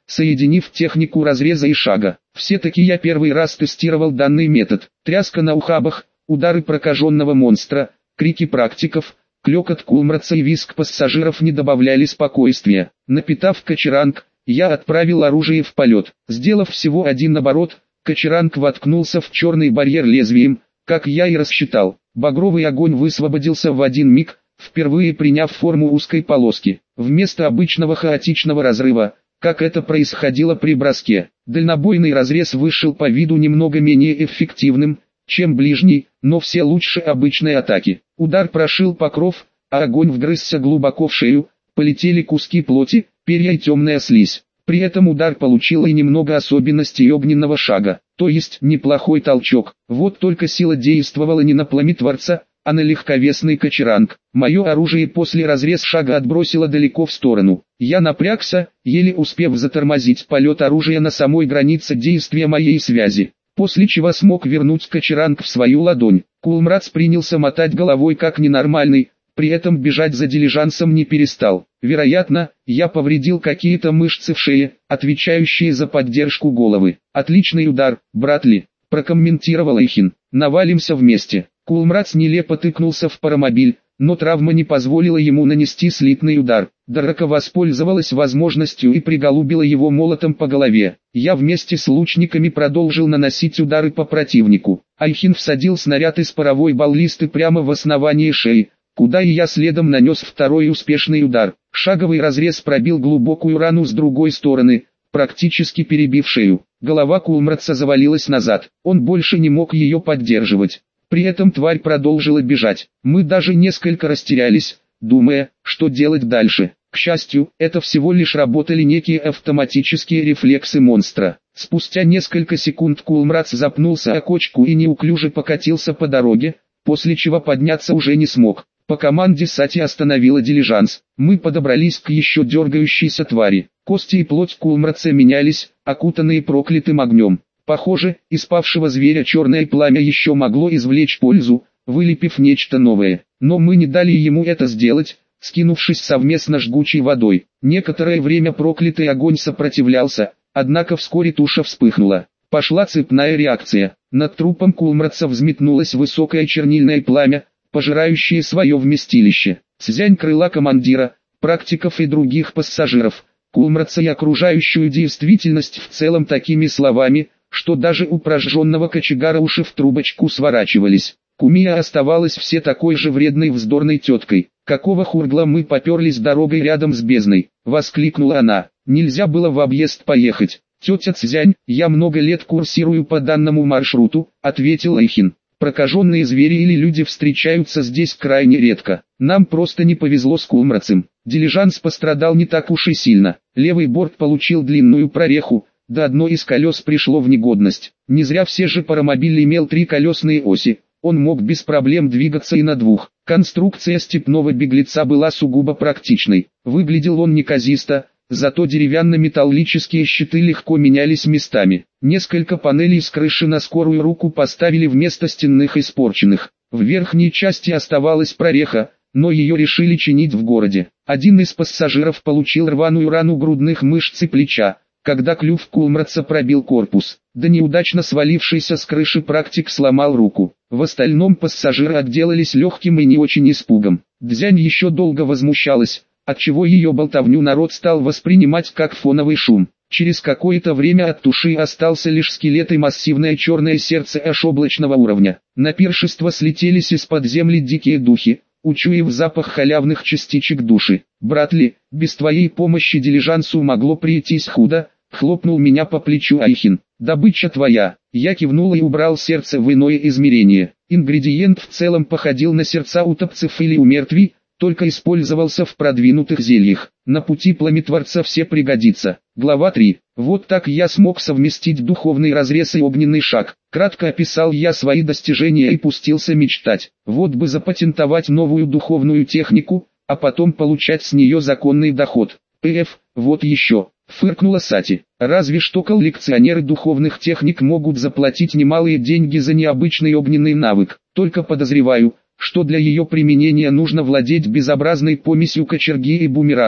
соединив технику разреза и шага. Все-таки я первый раз тестировал данный метод. Тряска на ухабах, удары прокаженного монстра, крики практиков, клёкот Кулмраца и визг пассажиров не добавляли спокойствия. Напитав кочеранг, я отправил оружие в полет. Сделав всего один оборот, кочеранг воткнулся в черный барьер лезвием, как я и рассчитал. Багровый огонь высвободился в один миг, впервые приняв форму узкой полоски. Вместо обычного хаотичного разрыва, как это происходило при броске, дальнобойный разрез вышел по виду немного менее эффективным, чем ближний, но все лучше обычной атаки. Удар прошил покров, а огонь вгрызся глубоко в шею, полетели куски плоти, перья и темная слизь. При этом удар получил и немного особенностей огненного шага, то есть неплохой толчок. Вот только сила действовала не на пламетворца, а на легковесный кочеранг. Мое оружие после разрез шага отбросило далеко в сторону. Я напрягся, еле успев затормозить полет оружия на самой границе действия моей связи, после чего смог вернуть кочеранг в свою ладонь. Кулмрац принялся мотать головой как ненормальный, при этом бежать за дилижансом не перестал. Вероятно, я повредил какие-то мышцы в шее, отвечающие за поддержку головы. «Отличный удар, Братли», — прокомментировал Эйхин. «Навалимся вместе». Кулмрац нелепо тыкнулся в паромобиль, но травма не позволила ему нанести слитный удар. Драка воспользовалась возможностью и приголубила его молотом по голове. Я вместе с лучниками продолжил наносить удары по противнику. Айхин всадил снаряд из паровой баллисты прямо в основание шеи, куда и я следом нанес второй успешный удар. Шаговый разрез пробил глубокую рану с другой стороны, практически перебив шею. Голова Кулмраца завалилась назад, он больше не мог ее поддерживать. При этом тварь продолжила бежать. Мы даже несколько растерялись, думая, что делать дальше. К счастью, это всего лишь работали некие автоматические рефлексы монстра. Спустя несколько секунд Кулмрац запнулся о кочку и неуклюже покатился по дороге, после чего подняться уже не смог. По команде Сати остановила дилижанс. Мы подобрались к еще дергающейся твари. Кости и плоть Кулмраца менялись, окутанные проклятым огнем. Похоже, из павшего зверя черное пламя еще могло извлечь пользу, вылепив нечто новое. Но мы не дали ему это сделать, скинувшись совместно жгучей водой. Некоторое время проклятый огонь сопротивлялся, однако вскоре туша вспыхнула. Пошла цепная реакция. Над трупом Кулмраца взметнулось высокое чернильное пламя, пожирающее свое вместилище. Цзянь крыла командира, практиков и других пассажиров, Кулмраца и окружающую действительность в целом такими словами, что даже у прожженного кочегара уши в трубочку сворачивались. Кумия оставалась все такой же вредной вздорной теткой. «Какого хургла мы поперлись дорогой рядом с бездной?» — воскликнула она. «Нельзя было в объезд поехать». «Тетя Цзянь, я много лет курсирую по данному маршруту», — ответил Эйхин. «Прокаженные звери или люди встречаются здесь крайне редко. Нам просто не повезло с Кулмрацем. Дилижанс пострадал не так уж и сильно. Левый борт получил длинную прореху, да одно из колес пришло в негодность. Не зря все же паромобиль имел три колесные оси, он мог без проблем двигаться и на двух. Конструкция степного беглеца была сугубо практичной. Выглядел он неказисто, зато деревянно-металлические щиты легко менялись местами. Несколько панелей с крыши на скорую руку поставили вместо стенных испорченных. В верхней части оставалась прореха, но ее решили чинить в городе. Один из пассажиров получил рваную рану грудных мышц и плеча, когда клюв Кулмраца пробил корпус. Да неудачно свалившийся с крыши практик сломал руку. В остальном пассажиры отделались легким и не очень испугом. Цзянь еще долго возмущалась, отчего ее болтовню народ стал воспринимать как фоновый шум. Через какое-то время от туши остался лишь скелет и массивное черное сердце аж облачного уровня. На пиршество слетелись из-под земли дикие духи, учуяв запах халявных частичек души. «Братли, без твоей помощи дилижансу могло прийтись худо», — хлопнул меня по плечу Айхин. «Добыча твоя». Я кивнул и убрал сердце в иное измерение. Ингредиент в целом походил на сердца утопцев или умертвий, только использовался в продвинутых зельях. На пути пламетворца все пригодится. Глава три. Вот так я смог совместить духовный разрез и огненный шаг. Кратко описал я свои достижения и пустился мечтать. Вот бы запатентовать новую духовную технику, а потом получать с нее законный доход. «Пф, вот еще», — фыркнула Сати. «Разве что коллекционеры духовных техник могут заплатить немалые деньги за необычный огненный навык. Только подозреваю, что для ее применения нужно владеть безобразной помесью кочерги и бумеранга».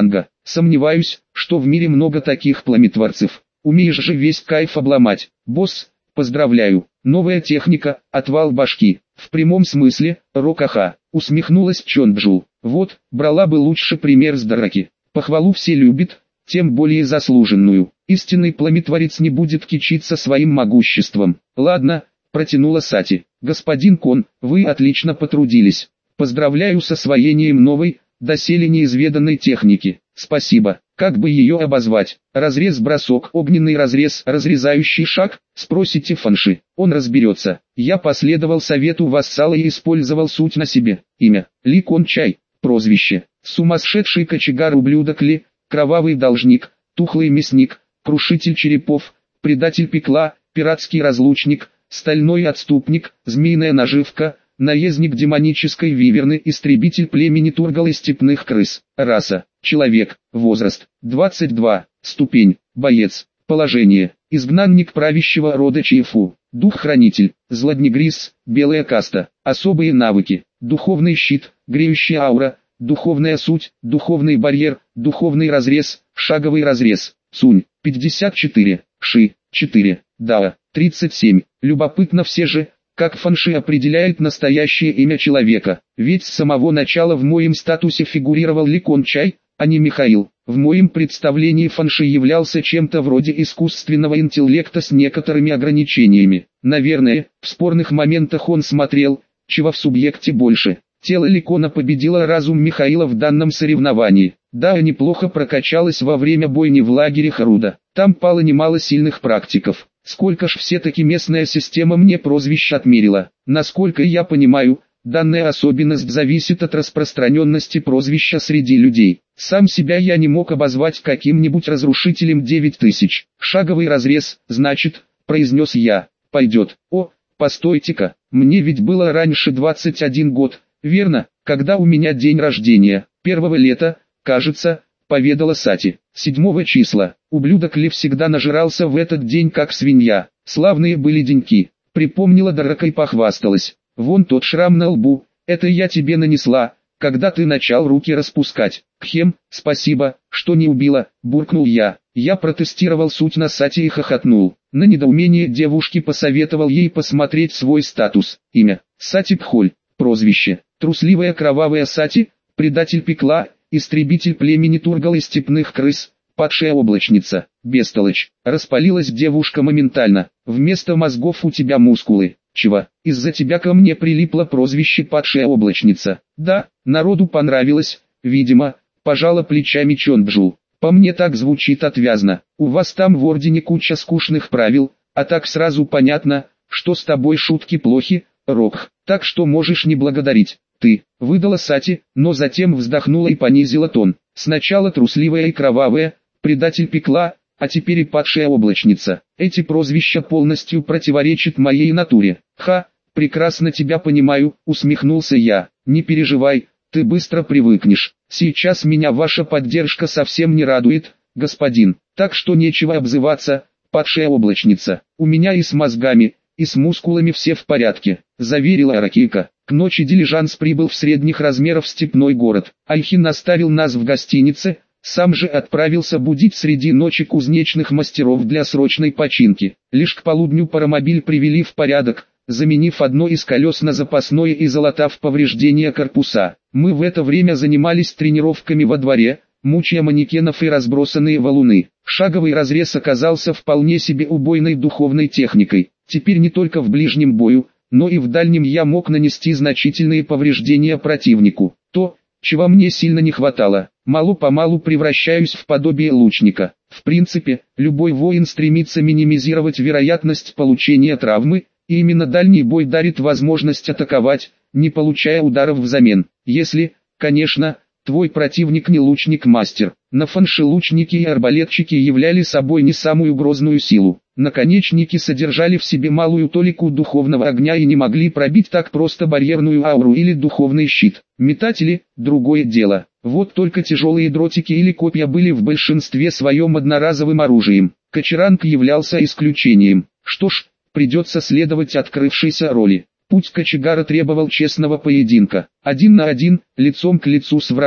Сомневаюсь, что в мире много таких пламетворцев. Умеешь же весь кайф обломать. Босс, поздравляю. Новая техника, отвал башки. В прямом смысле, рокаха. Усмехнулась Чонджу. Вот, брала бы лучше пример с драки. Похвалу все любят, тем более заслуженную. Истинный пламетворец не будет кичиться своим могуществом. Ладно, протянула Сати. Господин Кон, вы отлично потрудились. Поздравляю с освоением новой, доселе неизведанной техники. Спасибо. Как бы ее обозвать? Разрез-бросок, огненный разрез, разрезающий шаг? Спросите Фанши. Он разберется. Я последовал совету вассала и использовал суть на себе. Имя. Ли Кон Чай. Прозвище. Сумасшедший кочегар-ублюдок Ли. Кровавый должник. Тухлый мясник. Крушитель черепов. Предатель пекла. Пиратский разлучник. Стальной отступник. Змеиная наживка. Наездник демонической виверны, истребитель племени Тургал и степных крыс. Раса. Человек. Возраст. двадцать два. Ступень. Боец. Положение. Изгнанник правящего рода Чифу. Дух-хранитель. Злоднегрис. Белая каста. Особые навыки. Духовный щит. Греющая аура. Духовная суть. Духовный барьер. Духовный разрез. Шаговый разрез. Сунь. пятьдесят четыре. Ши. четыре. Дао. тридцать семь. Любопытно все же, как Фанши определяет настоящее имя человека, ведь с самого начала в моем статусе фигурировал Ли Кон Чай, а не Михаил. В моем представлении Фанши являлся чем-то вроде искусственного интеллекта с некоторыми ограничениями. Наверное, в спорных моментах он смотрел, чего в субъекте больше. Тело Ли Кона победило разум Михаила в данном соревновании. Да, неплохо прокачалось во время бойни в лагере Харуда. Там пало немало сильных практиков. Сколько ж все-таки местная система мне прозвищ отмерила. Насколько я понимаю, данная особенность зависит от распространенности прозвища среди людей. Сам себя я не мог обозвать каким-нибудь разрушителем девять тысяч. Шаговый разрез, значит, произнес я. Пойдет. О, постойте-ка, мне ведь было раньше двадцать один год, верно, когда у меня день рождения, первого лета, кажется, поведала Сати. Седьмого числа. Ублюдок Ли всегда нажирался в этот день как свинья. Славные были деньки. Припомнила Драка и похвасталась. Вон тот шрам на лбу. Это я тебе нанесла, когда ты начал руки распускать. Кхем, спасибо, что не убила, буркнул я. Я протестировал суть на Сати и хохотнул. На недоумение девушки посоветовал ей посмотреть свой статус. Имя. Сати Пхоль. Прозвище. Трусливая кровавая Сати. Предатель пекла. Истребитель племени Тургал и степных крыс, падшая облачница, бестолочь. Распалилась девушка моментально. Вместо мозгов у тебя мускулы. Чего? Из-за тебя ко мне прилипло прозвище падшая облачница. Да, народу понравилось, видимо, пожала плечами Чонджу. По мне так звучит отвязно. У вас там в ордене куча скучных правил, а так сразу понятно, что с тобой шутки плохи, Рок. Так что можешь не благодарить. Ты, выдала Сати, но затем вздохнула и понизила тон. Сначала трусливая и кровавая, предатель пекла, а теперь и падшая облачница. Эти прозвища полностью противоречат моей натуре. Ха, прекрасно тебя понимаю, усмехнулся я. Не переживай, ты быстро привыкнешь. Сейчас меня ваша поддержка совсем не радует, господин. Так что нечего обзываться, падшая облачница. У меня и с мозгами, и с мускулами все в порядке, заверила Аракейка. К ночи дилижанс прибыл в средних размеров степной город. Альхин оставил нас в гостинице, сам же отправился будить среди ночи кузнечных мастеров для срочной починки. Лишь к полудню паромобиль привели в порядок, заменив одно из колес на запасное и залатав повреждения корпуса. Мы в это время занимались тренировками во дворе, мучая манекенов и разбросанные валуны. Шаговый разрез оказался вполне себе убойной духовной техникой. Теперь не только в ближнем бою, но и в дальнем я мог нанести значительные повреждения противнику. То, чего мне сильно не хватало. Мало-помалу превращаюсь в подобие лучника. В принципе, любой воин стремится минимизировать вероятность получения травмы, и именно дальний бой дарит возможность атаковать, не получая ударов взамен. Если, конечно, твой противник не лучник-мастер. На Фанши лучники и арбалетчики являли собой не самую грозную силу. Наконечники содержали в себе малую толику духовного огня и не могли пробить так просто барьерную ауру или духовный щит. Метатели – другое дело. Вот только тяжелые дротики или копья были в большинстве своем одноразовым оружием. Кочеранг являлся исключением. Что ж, придется следовать открывшейся роли. Путь кочегара требовал честного поединка. Один на один, лицом к лицу с врагом.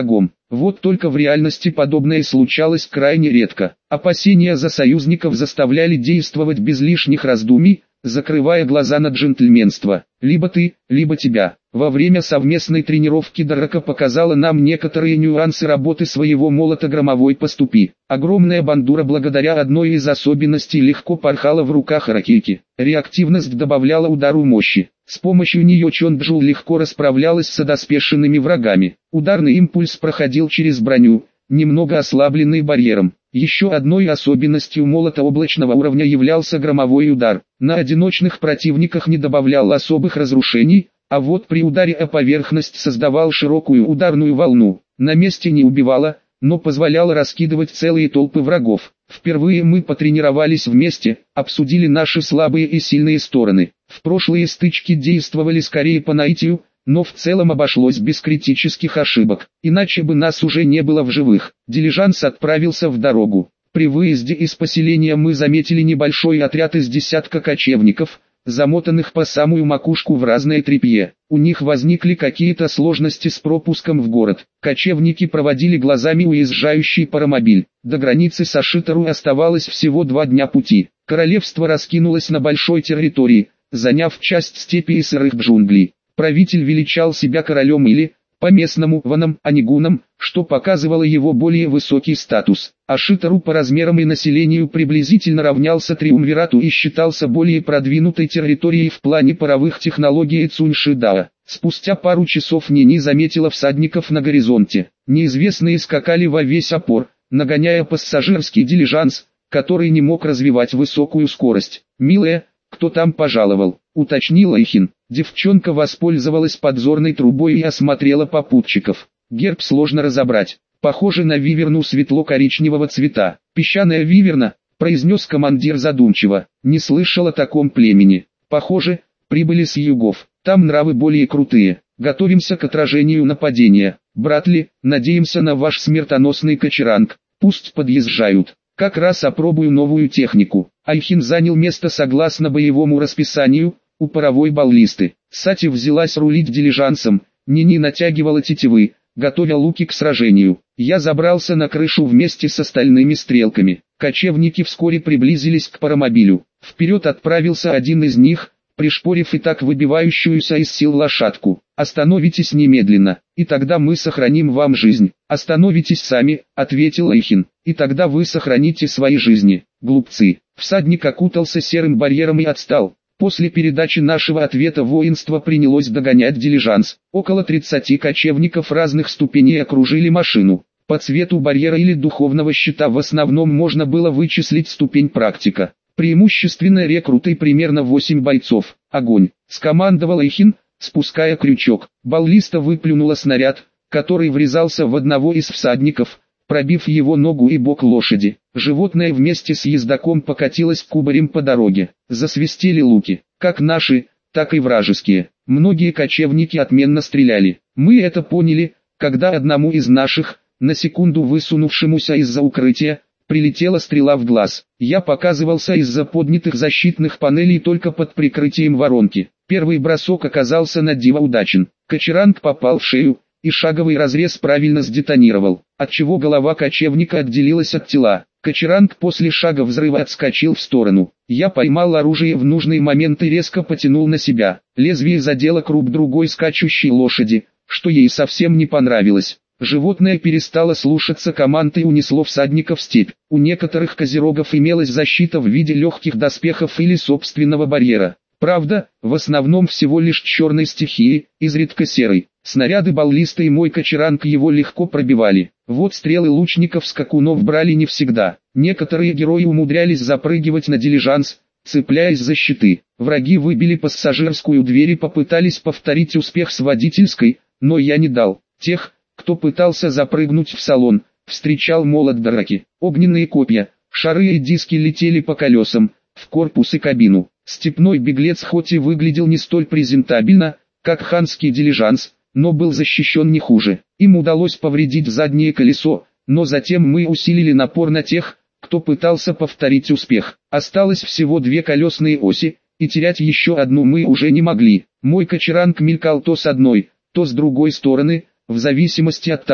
Вот только в реальности подобное случалось крайне редко. Опасения за союзников заставляли действовать без лишних раздумий, закрывая глаза на джентльменство. Либо ты, либо тебя. Во время совместной тренировки Драко показала нам некоторые нюансы работы своего молота громовой поступи. Огромная бандура благодаря одной из особенностей легко порхала в руках Ракики. Реактивность добавляла удару мощи. С помощью нее Чонджу легко расправлялась с одоспешенными врагами. Ударный импульс проходил через броню, немного ослабленный барьером. Еще одной особенностью молота облачного уровня являлся громовой удар. На одиночных противниках не добавлял особых разрушений, а вот при ударе о поверхность создавал широкую ударную волну. На месте не убивало, но позволяло раскидывать целые толпы врагов. Впервые мы потренировались вместе, обсудили наши слабые и сильные стороны. В прошлые стычки действовали скорее по наитию, но в целом обошлось без критических ошибок, иначе бы нас уже не было в живых. Дилижанс отправился в дорогу. При выезде из поселения мы заметили небольшой отряд из десятка кочевников, замотанных по самую макушку в разное тряпье. У них возникли какие-то сложности с пропуском в город. Кочевники проводили глазами уезжающий паромобиль. До границы с Ашитару оставалось всего два дня пути. Королевство раскинулось на большой территории, заняв часть степи и сырых джунглей. Правитель величал себя королем или, по-местному, ваном, а не гуном, что показывало его более высокий статус. Ашитару по размерам и населению приблизительно равнялся Триумвирату и считался более продвинутой территорией в плане паровых технологий Цуньшидао. Спустя пару часов Нини заметила всадников на горизонте. Неизвестные скакали во весь опор, нагоняя пассажирский дилижанс, который не мог развивать высокую скорость. «Милая, кто там пожаловал?» — уточнила Ихин. Девчонка воспользовалась подзорной трубой и осмотрела попутчиков. Герб сложно разобрать. Похоже на виверну светло-коричневого цвета. «Песчаная виверна», — произнес командир задумчиво. «Не слышал о таком племени. Похоже, прибыли с югов. Там нравы более крутые. Готовимся к отражению нападения. Братли, надеемся на ваш смертоносный кочеранг. Пусть подъезжают. Как раз опробую новую технику». Айхин занял место согласно боевому расписанию, у паровой баллисты. Сати взялась рулить дилижансом, Нини натягивала тетивы, готовя луки к сражению. Я забрался на крышу вместе с остальными стрелками. Кочевники вскоре приблизились к паромобилю. Вперед отправился один из них, пришпорив и так выбивающуюся из сил лошадку. «Остановитесь немедленно, и тогда мы сохраним вам жизнь». «Остановитесь сами», — ответил Айхин, — «и тогда вы сохраните свои жизни». Глупцы. Всадник окутался серым барьером и отстал. После передачи нашего ответа воинство принялось догонять дилижанс. Около тридцати кочевников разных ступеней окружили машину. По цвету барьера или духовного щита в основном можно было вычислить ступень практика. Преимущественно рекруты примерно восемь бойцов. «Огонь!» — скомандовал Айхин, спуская крючок. Баллиста выплюнула снаряд, который врезался в одного из всадников, пробив его ногу и бок лошади. Животное вместе с ездаком покатилось кубарем по дороге. Засвистели луки, как наши, так и вражеские. Многие кочевники отменно стреляли. Мы это поняли, когда одному из наших, на секунду высунувшемуся из-за укрытия, прилетела стрела в глаз. Я показывался из-за поднятых защитных панелей только под прикрытием воронки. Первый бросок оказался на диво удачен. Кочеранг попал в шею, и шаговый разрез правильно сдетонировал, отчего голова кочевника отделилась от тела. Кочеранг после шага взрыва отскочил в сторону. Я поймал оружие в нужный момент и резко потянул на себя. Лезвие задело круп другой скачущей лошади, что ей совсем не понравилось. Животное перестало слушаться команд и унесло всадника в степь. У некоторых козерогов имелась защита в виде легких доспехов или собственного барьера. Правда, в основном всего лишь черной стихии, изредка серой. Снаряды баллисты и мой кочеранг его легко пробивали. Вот стрелы лучников-скакунов брали не всегда. Некоторые герои умудрялись запрыгивать на дилижанс, цепляясь за щиты. Враги выбили пассажирскую дверь и попытались повторить успех с водительской, но я не дал. Тех, кто пытался запрыгнуть в салон, встречал молот Драки. Огненные копья, шары и диски летели по колесам, в корпус и кабину. Степной беглец хоть и выглядел не столь презентабельно, как ханский дилижанс, но был защищен не хуже. Им удалось повредить заднее колесо, но затем мы усилили напор на тех, кто пытался повторить успех. Осталось всего две колесные оси, и терять еще одну мы уже не могли. Мой кочеранг мелькал то с одной, то с другой стороны, в зависимости от того,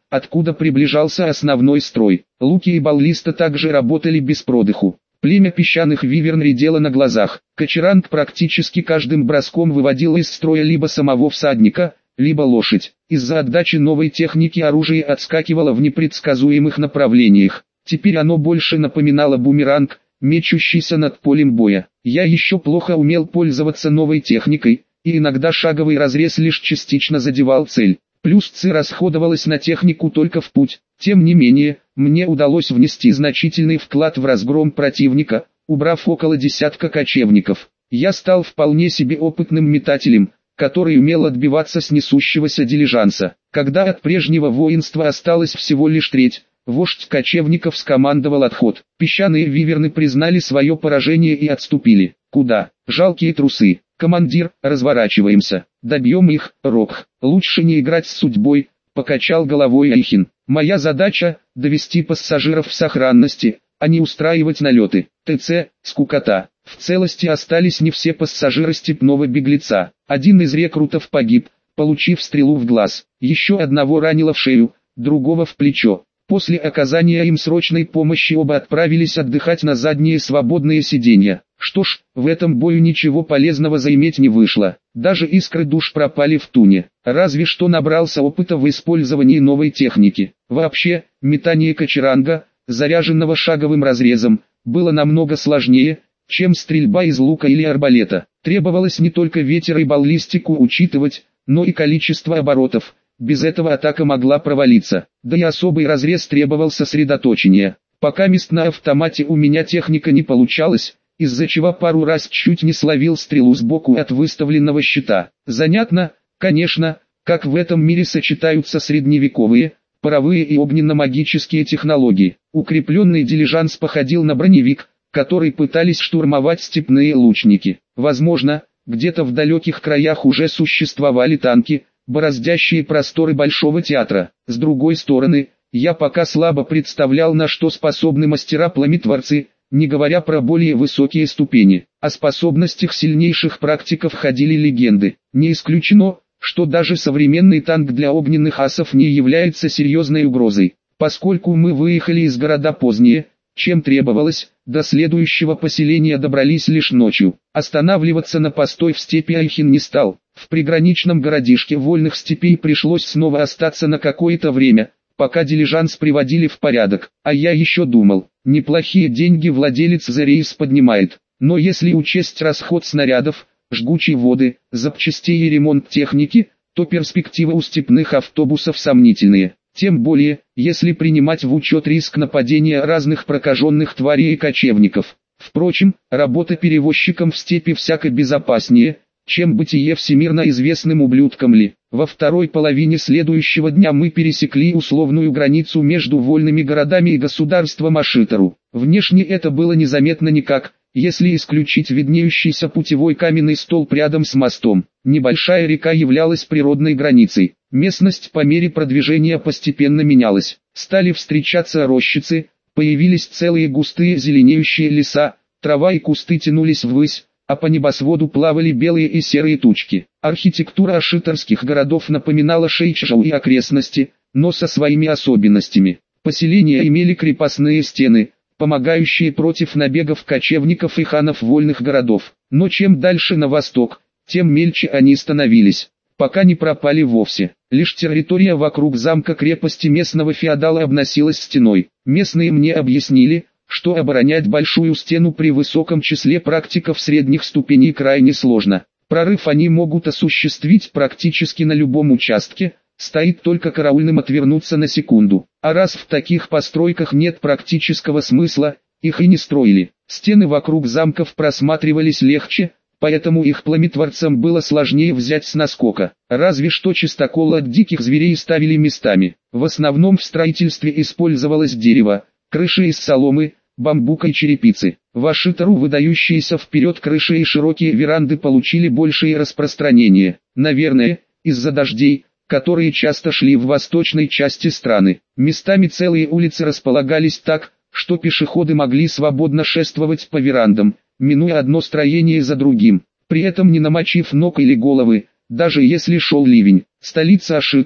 откуда приближался основной строй. Луки и баллиста также работали без продыху. Племя песчаных виверн редело на глазах. Кочеранг практически каждым броском выводил из строя либо самого всадника, либо лошадь. Из-за отдачи новой техники оружие отскакивало в непредсказуемых направлениях. Теперь оно больше напоминало бумеранг, мечущийся над полем боя. Я еще плохо умел пользоваться новой техникой, и иногда шаговый разрез лишь частично задевал цель. Плюс ЦИ расходовалась на технику только в путь. Тем не менее, мне удалось внести значительный вклад в разгром противника, убрав около десятка кочевников. Я стал вполне себе опытным метателем, который умел отбиваться с несущегося дилижанса. Когда от прежнего воинства осталось всего лишь треть, вождь кочевников скомандовал отход. Песчаные виверны признали свое поражение и отступили. Куда? Жалкие трусы. Командир, разворачиваемся. Добьем их, Рокх. Лучше не играть с судьбой, покачал головой Айхин. Моя задача – довести пассажиров в сохранности, а не устраивать налеты. ТЦ, скукота. В целости остались не все пассажиры степного беглеца. Один из рекрутов погиб, получив стрелу в глаз. Еще одного ранило в шею, другого в плечо. После оказания им срочной помощи оба отправились отдыхать на задние свободные сиденья. Что ж, в этом бою ничего полезного заиметь не вышло. Даже искры душ пропали в туне. Разве что набрался опыта в использовании новой техники. Вообще, метание кочеранга, заряженного шаговым разрезом, было намного сложнее, чем стрельба из лука или арбалета. Требовалось не только ветер и баллистику учитывать, но и количество оборотов. Без этого атака могла провалиться. Да и особый разрез требовал сосредоточения. Пока мест на автомате у меня техника не получалась, из-за чего пару раз чуть не словил стрелу сбоку от выставленного щита. Занятно, конечно, как в этом мире сочетаются средневековые, паровые и огненно-магические технологии. Укрепленный дилижанс походил на броневик, который пытались штурмовать степные лучники. Возможно, где-то в далеких краях уже существовали танки, бороздящие просторы Большого театра. С другой стороны, я пока слабо представлял, на что способны мастера-пламетворцы, не говоря про более высокие ступени. О способностях сильнейших практиков ходили легенды. Не исключено, что даже современный танк для огненных асов не является серьезной угрозой. Поскольку мы выехали из города позднее, чем требовалось, до следующего поселения добрались лишь ночью. Останавливаться на постой в степи Айхин не стал. В приграничном городишке вольных степей пришлось снова остаться на какое-то время, пока дилижанс приводили в порядок. А я еще думал, неплохие деньги владелец за рейс поднимает. Но если учесть расход снарядов, жгучей воды, запчастей и ремонт техники, то перспективы у степных автобусов сомнительные. Тем более, если принимать в учет риск нападения разных прокаженных тварей и кочевников. Впрочем, работа перевозчиком в степи всяко безопаснее, чем бытие всемирно известным ублюдком Ли. Во второй половине следующего дня мы пересекли условную границу между вольными городами и государством Ашитару. Внешне это было незаметно никак, если исключить виднеющийся путевой каменный столб рядом с мостом. Небольшая река являлась природной границей. Местность по мере продвижения постепенно менялась. Стали встречаться рощицы, появились целые густые зеленеющие леса, трава и кусты тянулись ввысь, а по небосводу плавали белые и серые тучки. Архитектура ашитарских городов напоминала Шейчжоу и окрестности, но со своими особенностями. Поселения имели крепостные стены, помогающие против набегов кочевников и ханов вольных городов. Но чем дальше на восток, тем мельче они становились, пока не пропали вовсе. Лишь территория вокруг замка-крепости местного феодала обносилась стеной. Местные мне объяснили, что оборонять большую стену при высоком числе практиков средних ступеней крайне сложно. Прорыв они могут осуществить практически на любом участке, стоит только караульным отвернуться на секунду. А раз в таких постройках нет практического смысла, их и не строили. Стены вокруг замков просматривались легче, поэтому их пламетворцам было сложнее взять с наскока. Разве что чистокол от диких зверей ставили местами. В основном в строительстве использовалось дерево, крыши из соломы, бамбука и черепицы. В Ашитару выдающиеся вперед крыши и широкие веранды получили большее распространение. Наверное, из-за дождей, которые часто шли в восточной части страны. Местами целые улицы располагались так, что пешеходы могли свободно шествовать по верандам, минуя одно строение за другим, при этом не намочив ног или головы, даже если шел ливень. Столица Ашитару,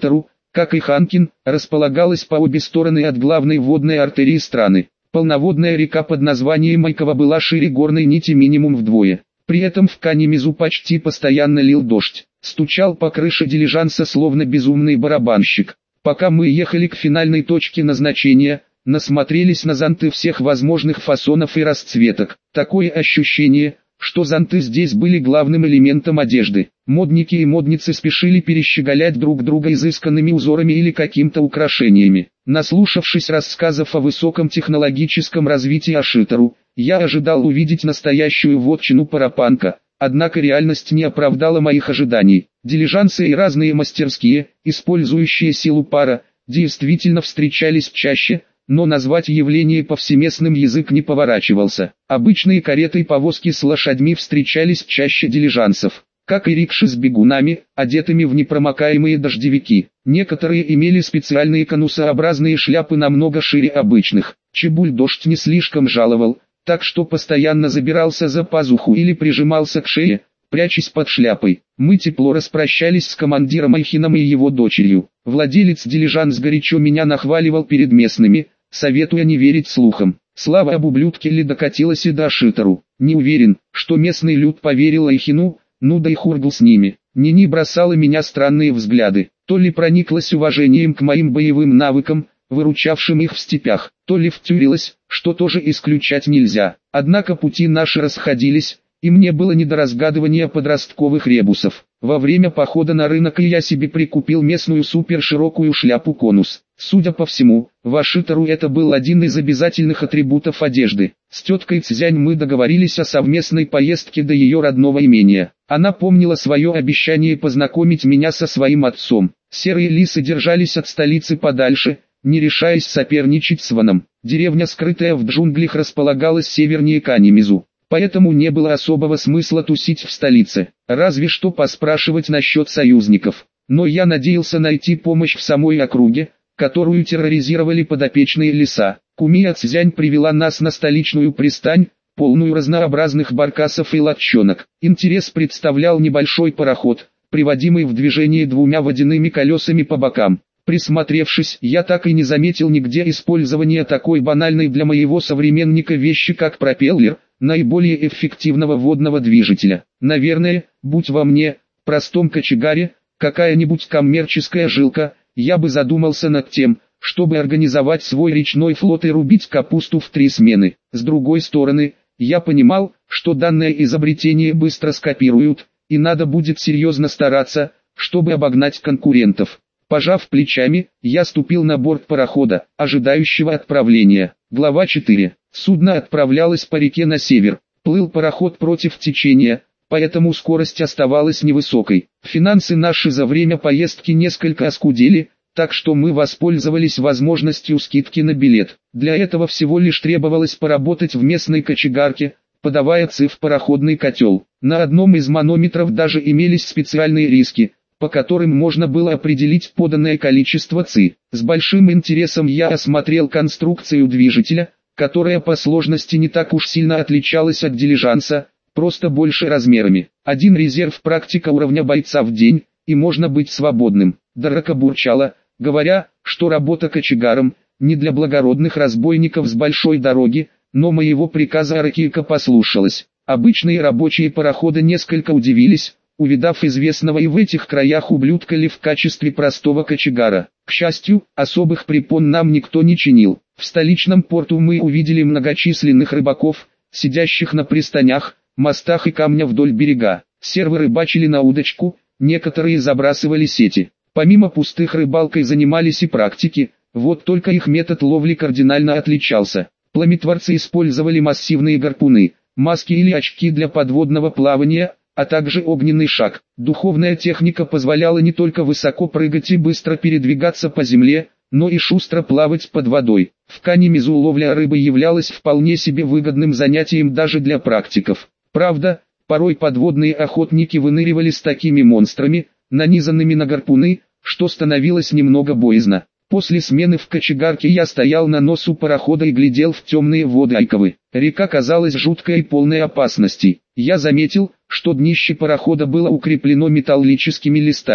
как и Ханкин, располагалась по обе стороны от главной водной артерии страны. Полноводная река под названием Майкова была шире горной нити минимум вдвое. При этом в Канемезу почти постоянно лил дождь, стучал по крыше дилижанса словно безумный барабанщик. Пока мы ехали к финальной точке назначения, насмотрелись на зонты всех возможных фасонов и расцветок. Такое ощущение, что зонты здесь были главным элементом одежды. Модники и модницы спешили перещеголять друг друга изысканными узорами или каким-то украшениями. Наслушавшись рассказов о высоком технологическом развитии Ашитару, я ожидал увидеть настоящую вотчину парапанка, однако реальность не оправдала моих ожиданий. Дилижансы и разные мастерские, использующие силу пара, действительно встречались чаще, но назвать явление повсеместным язык не поворачивался. Обычные кареты и повозки с лошадьми встречались чаще дилижансов, как и рикши с бегунами, одетыми в непромокаемые дождевики. Некоторые имели специальные конусообразные шляпы намного шире обычных. Чебуль дождь не слишком жаловал, так что постоянно забирался за пазуху или прижимался к шее, прячась под шляпой. Мы тепло распрощались с командиром Айхином и его дочерью. Владелец дилижанс горячо меня нахваливал перед местными, советуя не верить слухам. Слава об ублюдке ли докатилась и до Ашитару. Не уверен, что местный люд поверил Айхину, ну да и Хургл с ними. Нини бросала меня странные взгляды, то ли прониклась уважением к моим боевым навыкам, выручавшим их в степях, то ли втюрилась, что тоже исключать нельзя. Однако пути наши расходились, и мне было не до разгадывания подростковых ребусов. Во время похода на рынок я себе прикупил местную суперширокую шляпу-конус. Судя по всему, в Ашитару это был один из обязательных атрибутов одежды. С теткой Цзянь мы договорились о совместной поездке до ее родного имения. Она помнила свое обещание познакомить меня со своим отцом. Серые лисы держались от столицы подальше, не решаясь соперничать с Ваном. Деревня, скрытая в джунглях, располагалась севернее Канемезу, поэтому не было особого смысла тусить в столице, разве что поспрашивать насчет союзников. Но я надеялся найти помощь в самой округе, которую терроризировали подопечные лиса. Кумия Цзянь привела нас на столичную пристань, полную разнообразных баркасов и лодчонок. Интерес представлял небольшой пароход, приводимый в движение двумя водяными колесами по бокам. Присмотревшись, я так и не заметил нигде использования такой банальной для моего современника вещи, как пропеллер, наиболее эффективного водного движителя. Наверное, будь во мне, простом кочегаре, какая-нибудь коммерческая жилка, я бы задумался над тем, чтобы организовать свой речной флот и рубить капусту в три смены. С другой стороны, я понимал, что данное изобретение быстро скопируют, и надо будет серьезно стараться, чтобы обогнать конкурентов. Пожав плечами, я ступил на борт парохода, ожидающего отправления. Глава четыре. Судно отправлялось по реке на север. Плыл пароход против течения, поэтому скорость оставалась невысокой. Финансы наши за время поездки несколько оскудели, так что мы воспользовались возможностью скидки на билет. Для этого всего лишь требовалось поработать в местной кочегарке, подавая ци в пароходный котел. На одном из манометров даже имелись специальные риски, по которым можно было определить поданное количество ци. С большим интересом я осмотрел конструкцию движителя, которая по сложности не так уж сильно отличалась от дилижанса, просто больше размерами. Один резерв практика уровня бойца в день, и можно быть свободным. Драка бурчала, говоря, что работа кочегаром не для благородных разбойников с большой дороги, но моего приказа Аракийка послушалась. Обычные рабочие парохода несколько удивились, увидав известного и в этих краях ублюдка ли в качестве простого кочегара. К счастью, особых препон нам никто не чинил. В столичном порту мы увидели многочисленных рыбаков, сидящих на пристанях, мостах и камня вдоль берега. Сервы рыбачили на удочку, некоторые забрасывали сети. Помимо пустых рыбалкой занимались и практики, вот только их метод ловли кардинально отличался. Пламетворцы использовали массивные гарпуны, маски или очки для подводного плавания, а также огненный шаг. Духовная техника позволяла не только высоко прыгать и быстро передвигаться по земле, но и шустро плавать под водой. В Канемезу ловля рыбы являлась вполне себе выгодным занятием даже для практиков. Правда, порой подводные охотники выныривали с такими монстрами, нанизанными на гарпуны, что становилось немного боязно. После смены в кочегарке я стоял на носу парохода и глядел в темные воды Айковы. Река казалась жуткой и полной опасностей. Я заметил, что днище парохода было укреплено металлическими листами.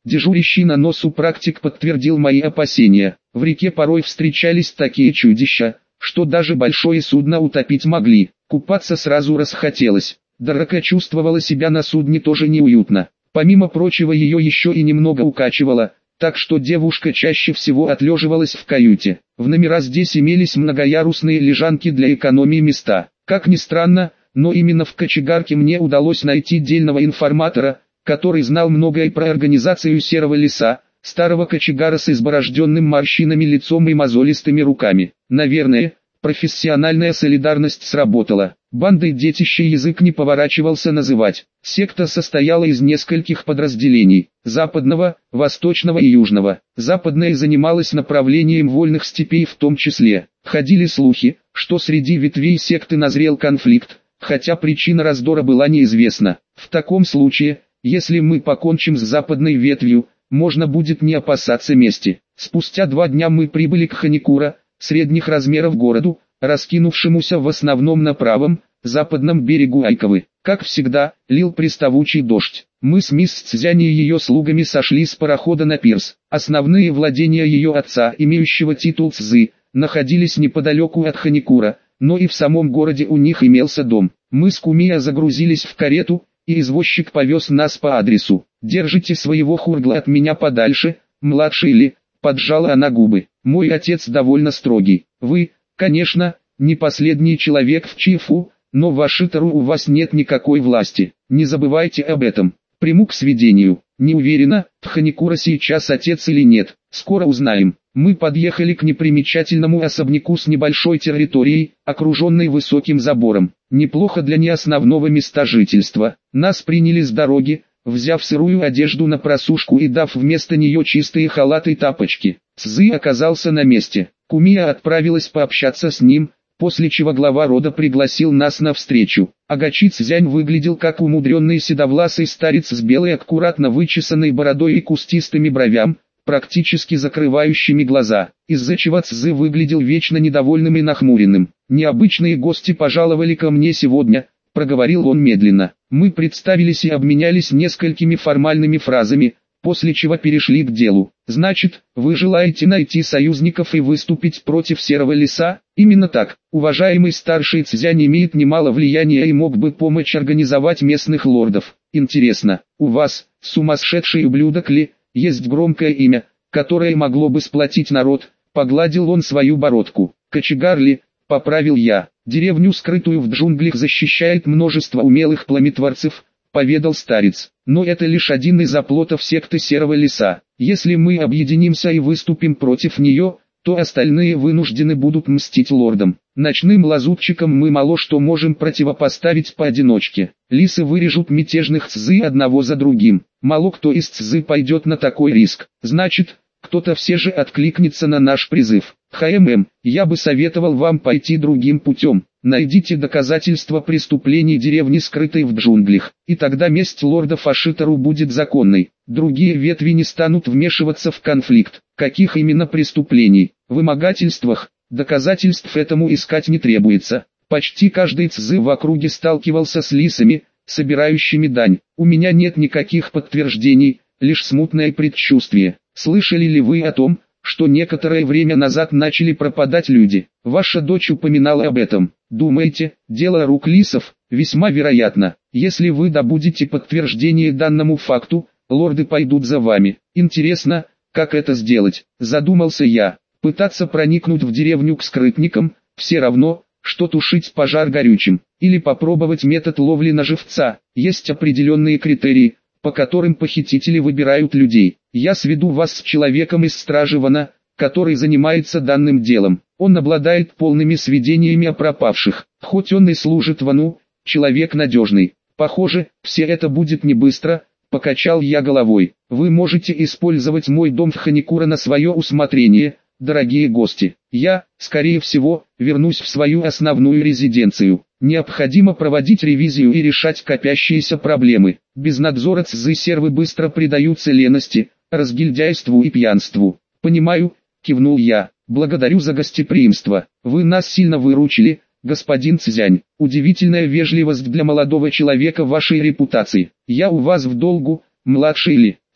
Дежурящий на носу практик подтвердил мои опасения. В реке порой встречались такие чудища, что даже большое судно утопить могли. Купаться сразу расхотелось. Дорока чувствовала себя на судне тоже неуютно. Помимо прочего, ее еще и немного укачивало, так что девушка чаще всего отлеживалась в каюте. В номера здесь имелись многоярусные лежанки для экономии места. Как ни странно, но именно в кочегарке мне удалось найти дельного информатора, который знал многое про организацию Серого леса, старого кочегара с изборожденным морщинами лицом и мозолистыми руками. Наверное, профессиональная солидарность сработала. Бандой детище язык не поворачивался называть. Секта состояла из нескольких подразделений: западного, восточного и южного. Западная занималась направлением вольных степей в том числе. Ходили слухи, что среди ветвей секты назрел конфликт, хотя причина раздора была неизвестна. В таком случае, если мы покончим с западной ветвью, можно будет не опасаться мести. Спустя два дня мы прибыли к Ханикура, средних размеров городу, раскинувшемуся в основном на правом, западном берегу Айковы. Как всегда, лил приставучий дождь. Мы с мисс Цзянь и ее слугами сошли с парохода на пирс. Основные владения ее отца, имеющего титул Цзы, находились неподалеку от Ханикура, но и в самом городе у них имелся дом. Мы с Кумия загрузились в карету, и извозчик повез нас по адресу. «Держите своего хургла от меня подальше, младший ли», — поджала она губы. «Мой отец довольно строгий. Вы, конечно, не последний человек в Чифу, но в Ашитару у вас нет никакой власти. Не забывайте об этом. Приму к сведению. Не уверена, в Ханикура сейчас отец или нет. Скоро узнаем». Мы подъехали к непримечательному особняку с небольшой территорией, окруженной высоким забором. Неплохо для неосновного места жительства. Нас приняли с дороги, взяв сырую одежду на просушку и дав вместо нее чистые халаты и тапочки. Цзы оказался на месте. Кумия отправилась пообщаться с ним, после чего глава рода пригласил нас на встречу. Агачи Цзянь выглядел как умудренный седовласый старец с белой аккуратно вычесанной бородой и кустистыми бровями, практически закрывающими глаза, из-за чего Цзы выглядел вечно недовольным и нахмуренным. «Необычные гости пожаловали ко мне сегодня», — проговорил он медленно. Мы представились и обменялись несколькими формальными фразами, после чего перешли к делу. «Значит, вы желаете найти союзников и выступить против Серого леса?» «Именно так. Уважаемый старший Цзянь имеет немало влияния и мог бы помочь организовать местных лордов. Интересно, у вас, сумасшедший ублюдок ли, есть громкое имя, которое могло бы сплотить народ?» Погладил он свою бородку. «Кочегар ли?» — поправил я. «Деревню, скрытую в джунглях, защищает множество умелых пламетворцев», — поведал старец. «Но это лишь один из оплотов секты Серого леса. Если мы объединимся и выступим против нее, то остальные вынуждены будут мстить лордам. Ночным лазутчикам мы мало что можем противопоставить поодиночке. Лисы вырежут мятежных Цзы одного за другим. Мало кто из Цзы пойдет на такой риск. Значит, кто-то все же откликнется на наш призыв. ХММ, я бы советовал вам пойти другим путем. Найдите доказательства преступлений деревни, скрытой в джунглях, и тогда месть лордов Ашитару будет законной. Другие ветви не станут вмешиваться в конфликт. Каких именно преступлений? В вымогательствах? Доказательств этому искать не требуется. Почти каждый Цзы в округе сталкивался с лисами, собирающими дань. У меня нет никаких подтверждений, лишь смутное предчувствие. Слышали ли вы о том, что некоторое время назад начали пропадать люди? Ваша дочь упоминала об этом. Думаете, дело рук лисов? Весьма вероятно. Если вы добудете подтверждение данному факту, лорды пойдут за вами. Интересно, как это сделать? Задумался я. Пытаться проникнуть в деревню к скрытникам, все равно, что тушить пожар горючим. Или попробовать метод ловли на живца. Есть определенные критерии, по которым похитители выбирают людей. Я сведу вас с человеком из стражи Вана, который занимается данным делом. Он обладает полными сведениями о пропавших. Хоть он и служит Вану, человек надежный. Похоже, все это будет не быстро, покачал я головой. Вы можете использовать мой дом в Ханикура на свое усмотрение, дорогие гости. Я, скорее всего, вернусь в свою основную резиденцию. Необходимо проводить ревизию и решать копящиеся проблемы. Без надзора Цзы-сервы быстро предаются лености, разгильдяйству и пьянству. «Понимаю», — кивнул я. «Благодарю за гостеприимство. Вы нас сильно выручили, господин Цзянь. Удивительная вежливость для молодого человека вашей репутации. Я у вас в долгу, младший ли?»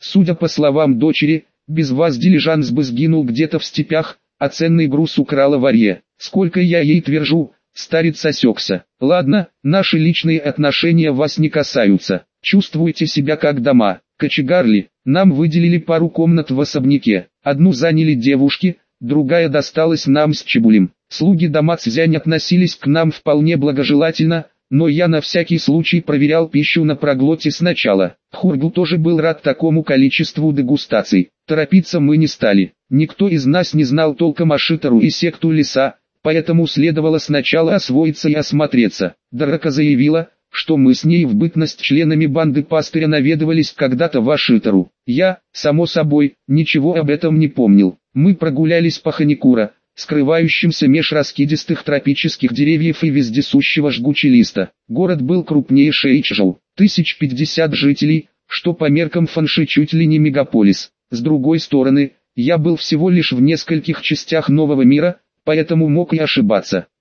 Судя по словам дочери, без вас дилижанс бы сгинул где-то в степях, а ценный груз украла варье. Сколько я ей твержу, старец осекся. Ладно, наши личные отношения вас не касаются. Чувствуете себя как дома. Кочегарли, нам выделили пару комнат в особняке. Одну заняли девушки, другая досталась нам с Чебулем. Слуги дома Цзянь относились к нам вполне благожелательно, но я на всякий случай проверял пищу на проглоте сначала. Хургу тоже был рад такому количеству дегустаций. Торопиться мы не стали. Никто из нас не знал толком о Шитару и секту леса, поэтому следовало сначала освоиться и осмотреться. Дарака заявила, что мы с ней в бытность членами банды пастыря наведывались когда-то в Ашитару. Я, само собой, ничего об этом не помнил. Мы прогулялись по Ханикура, скрывающимся меж раскидистых тропических деревьев и вездесущего жгучелиста. Город был крупнее Шэйчжоу, тысяч пятьдесят жителей, что по меркам Фанши чуть ли не мегаполис. С другой стороны, я был всего лишь в нескольких частях нового мира, поэтому мог и ошибаться.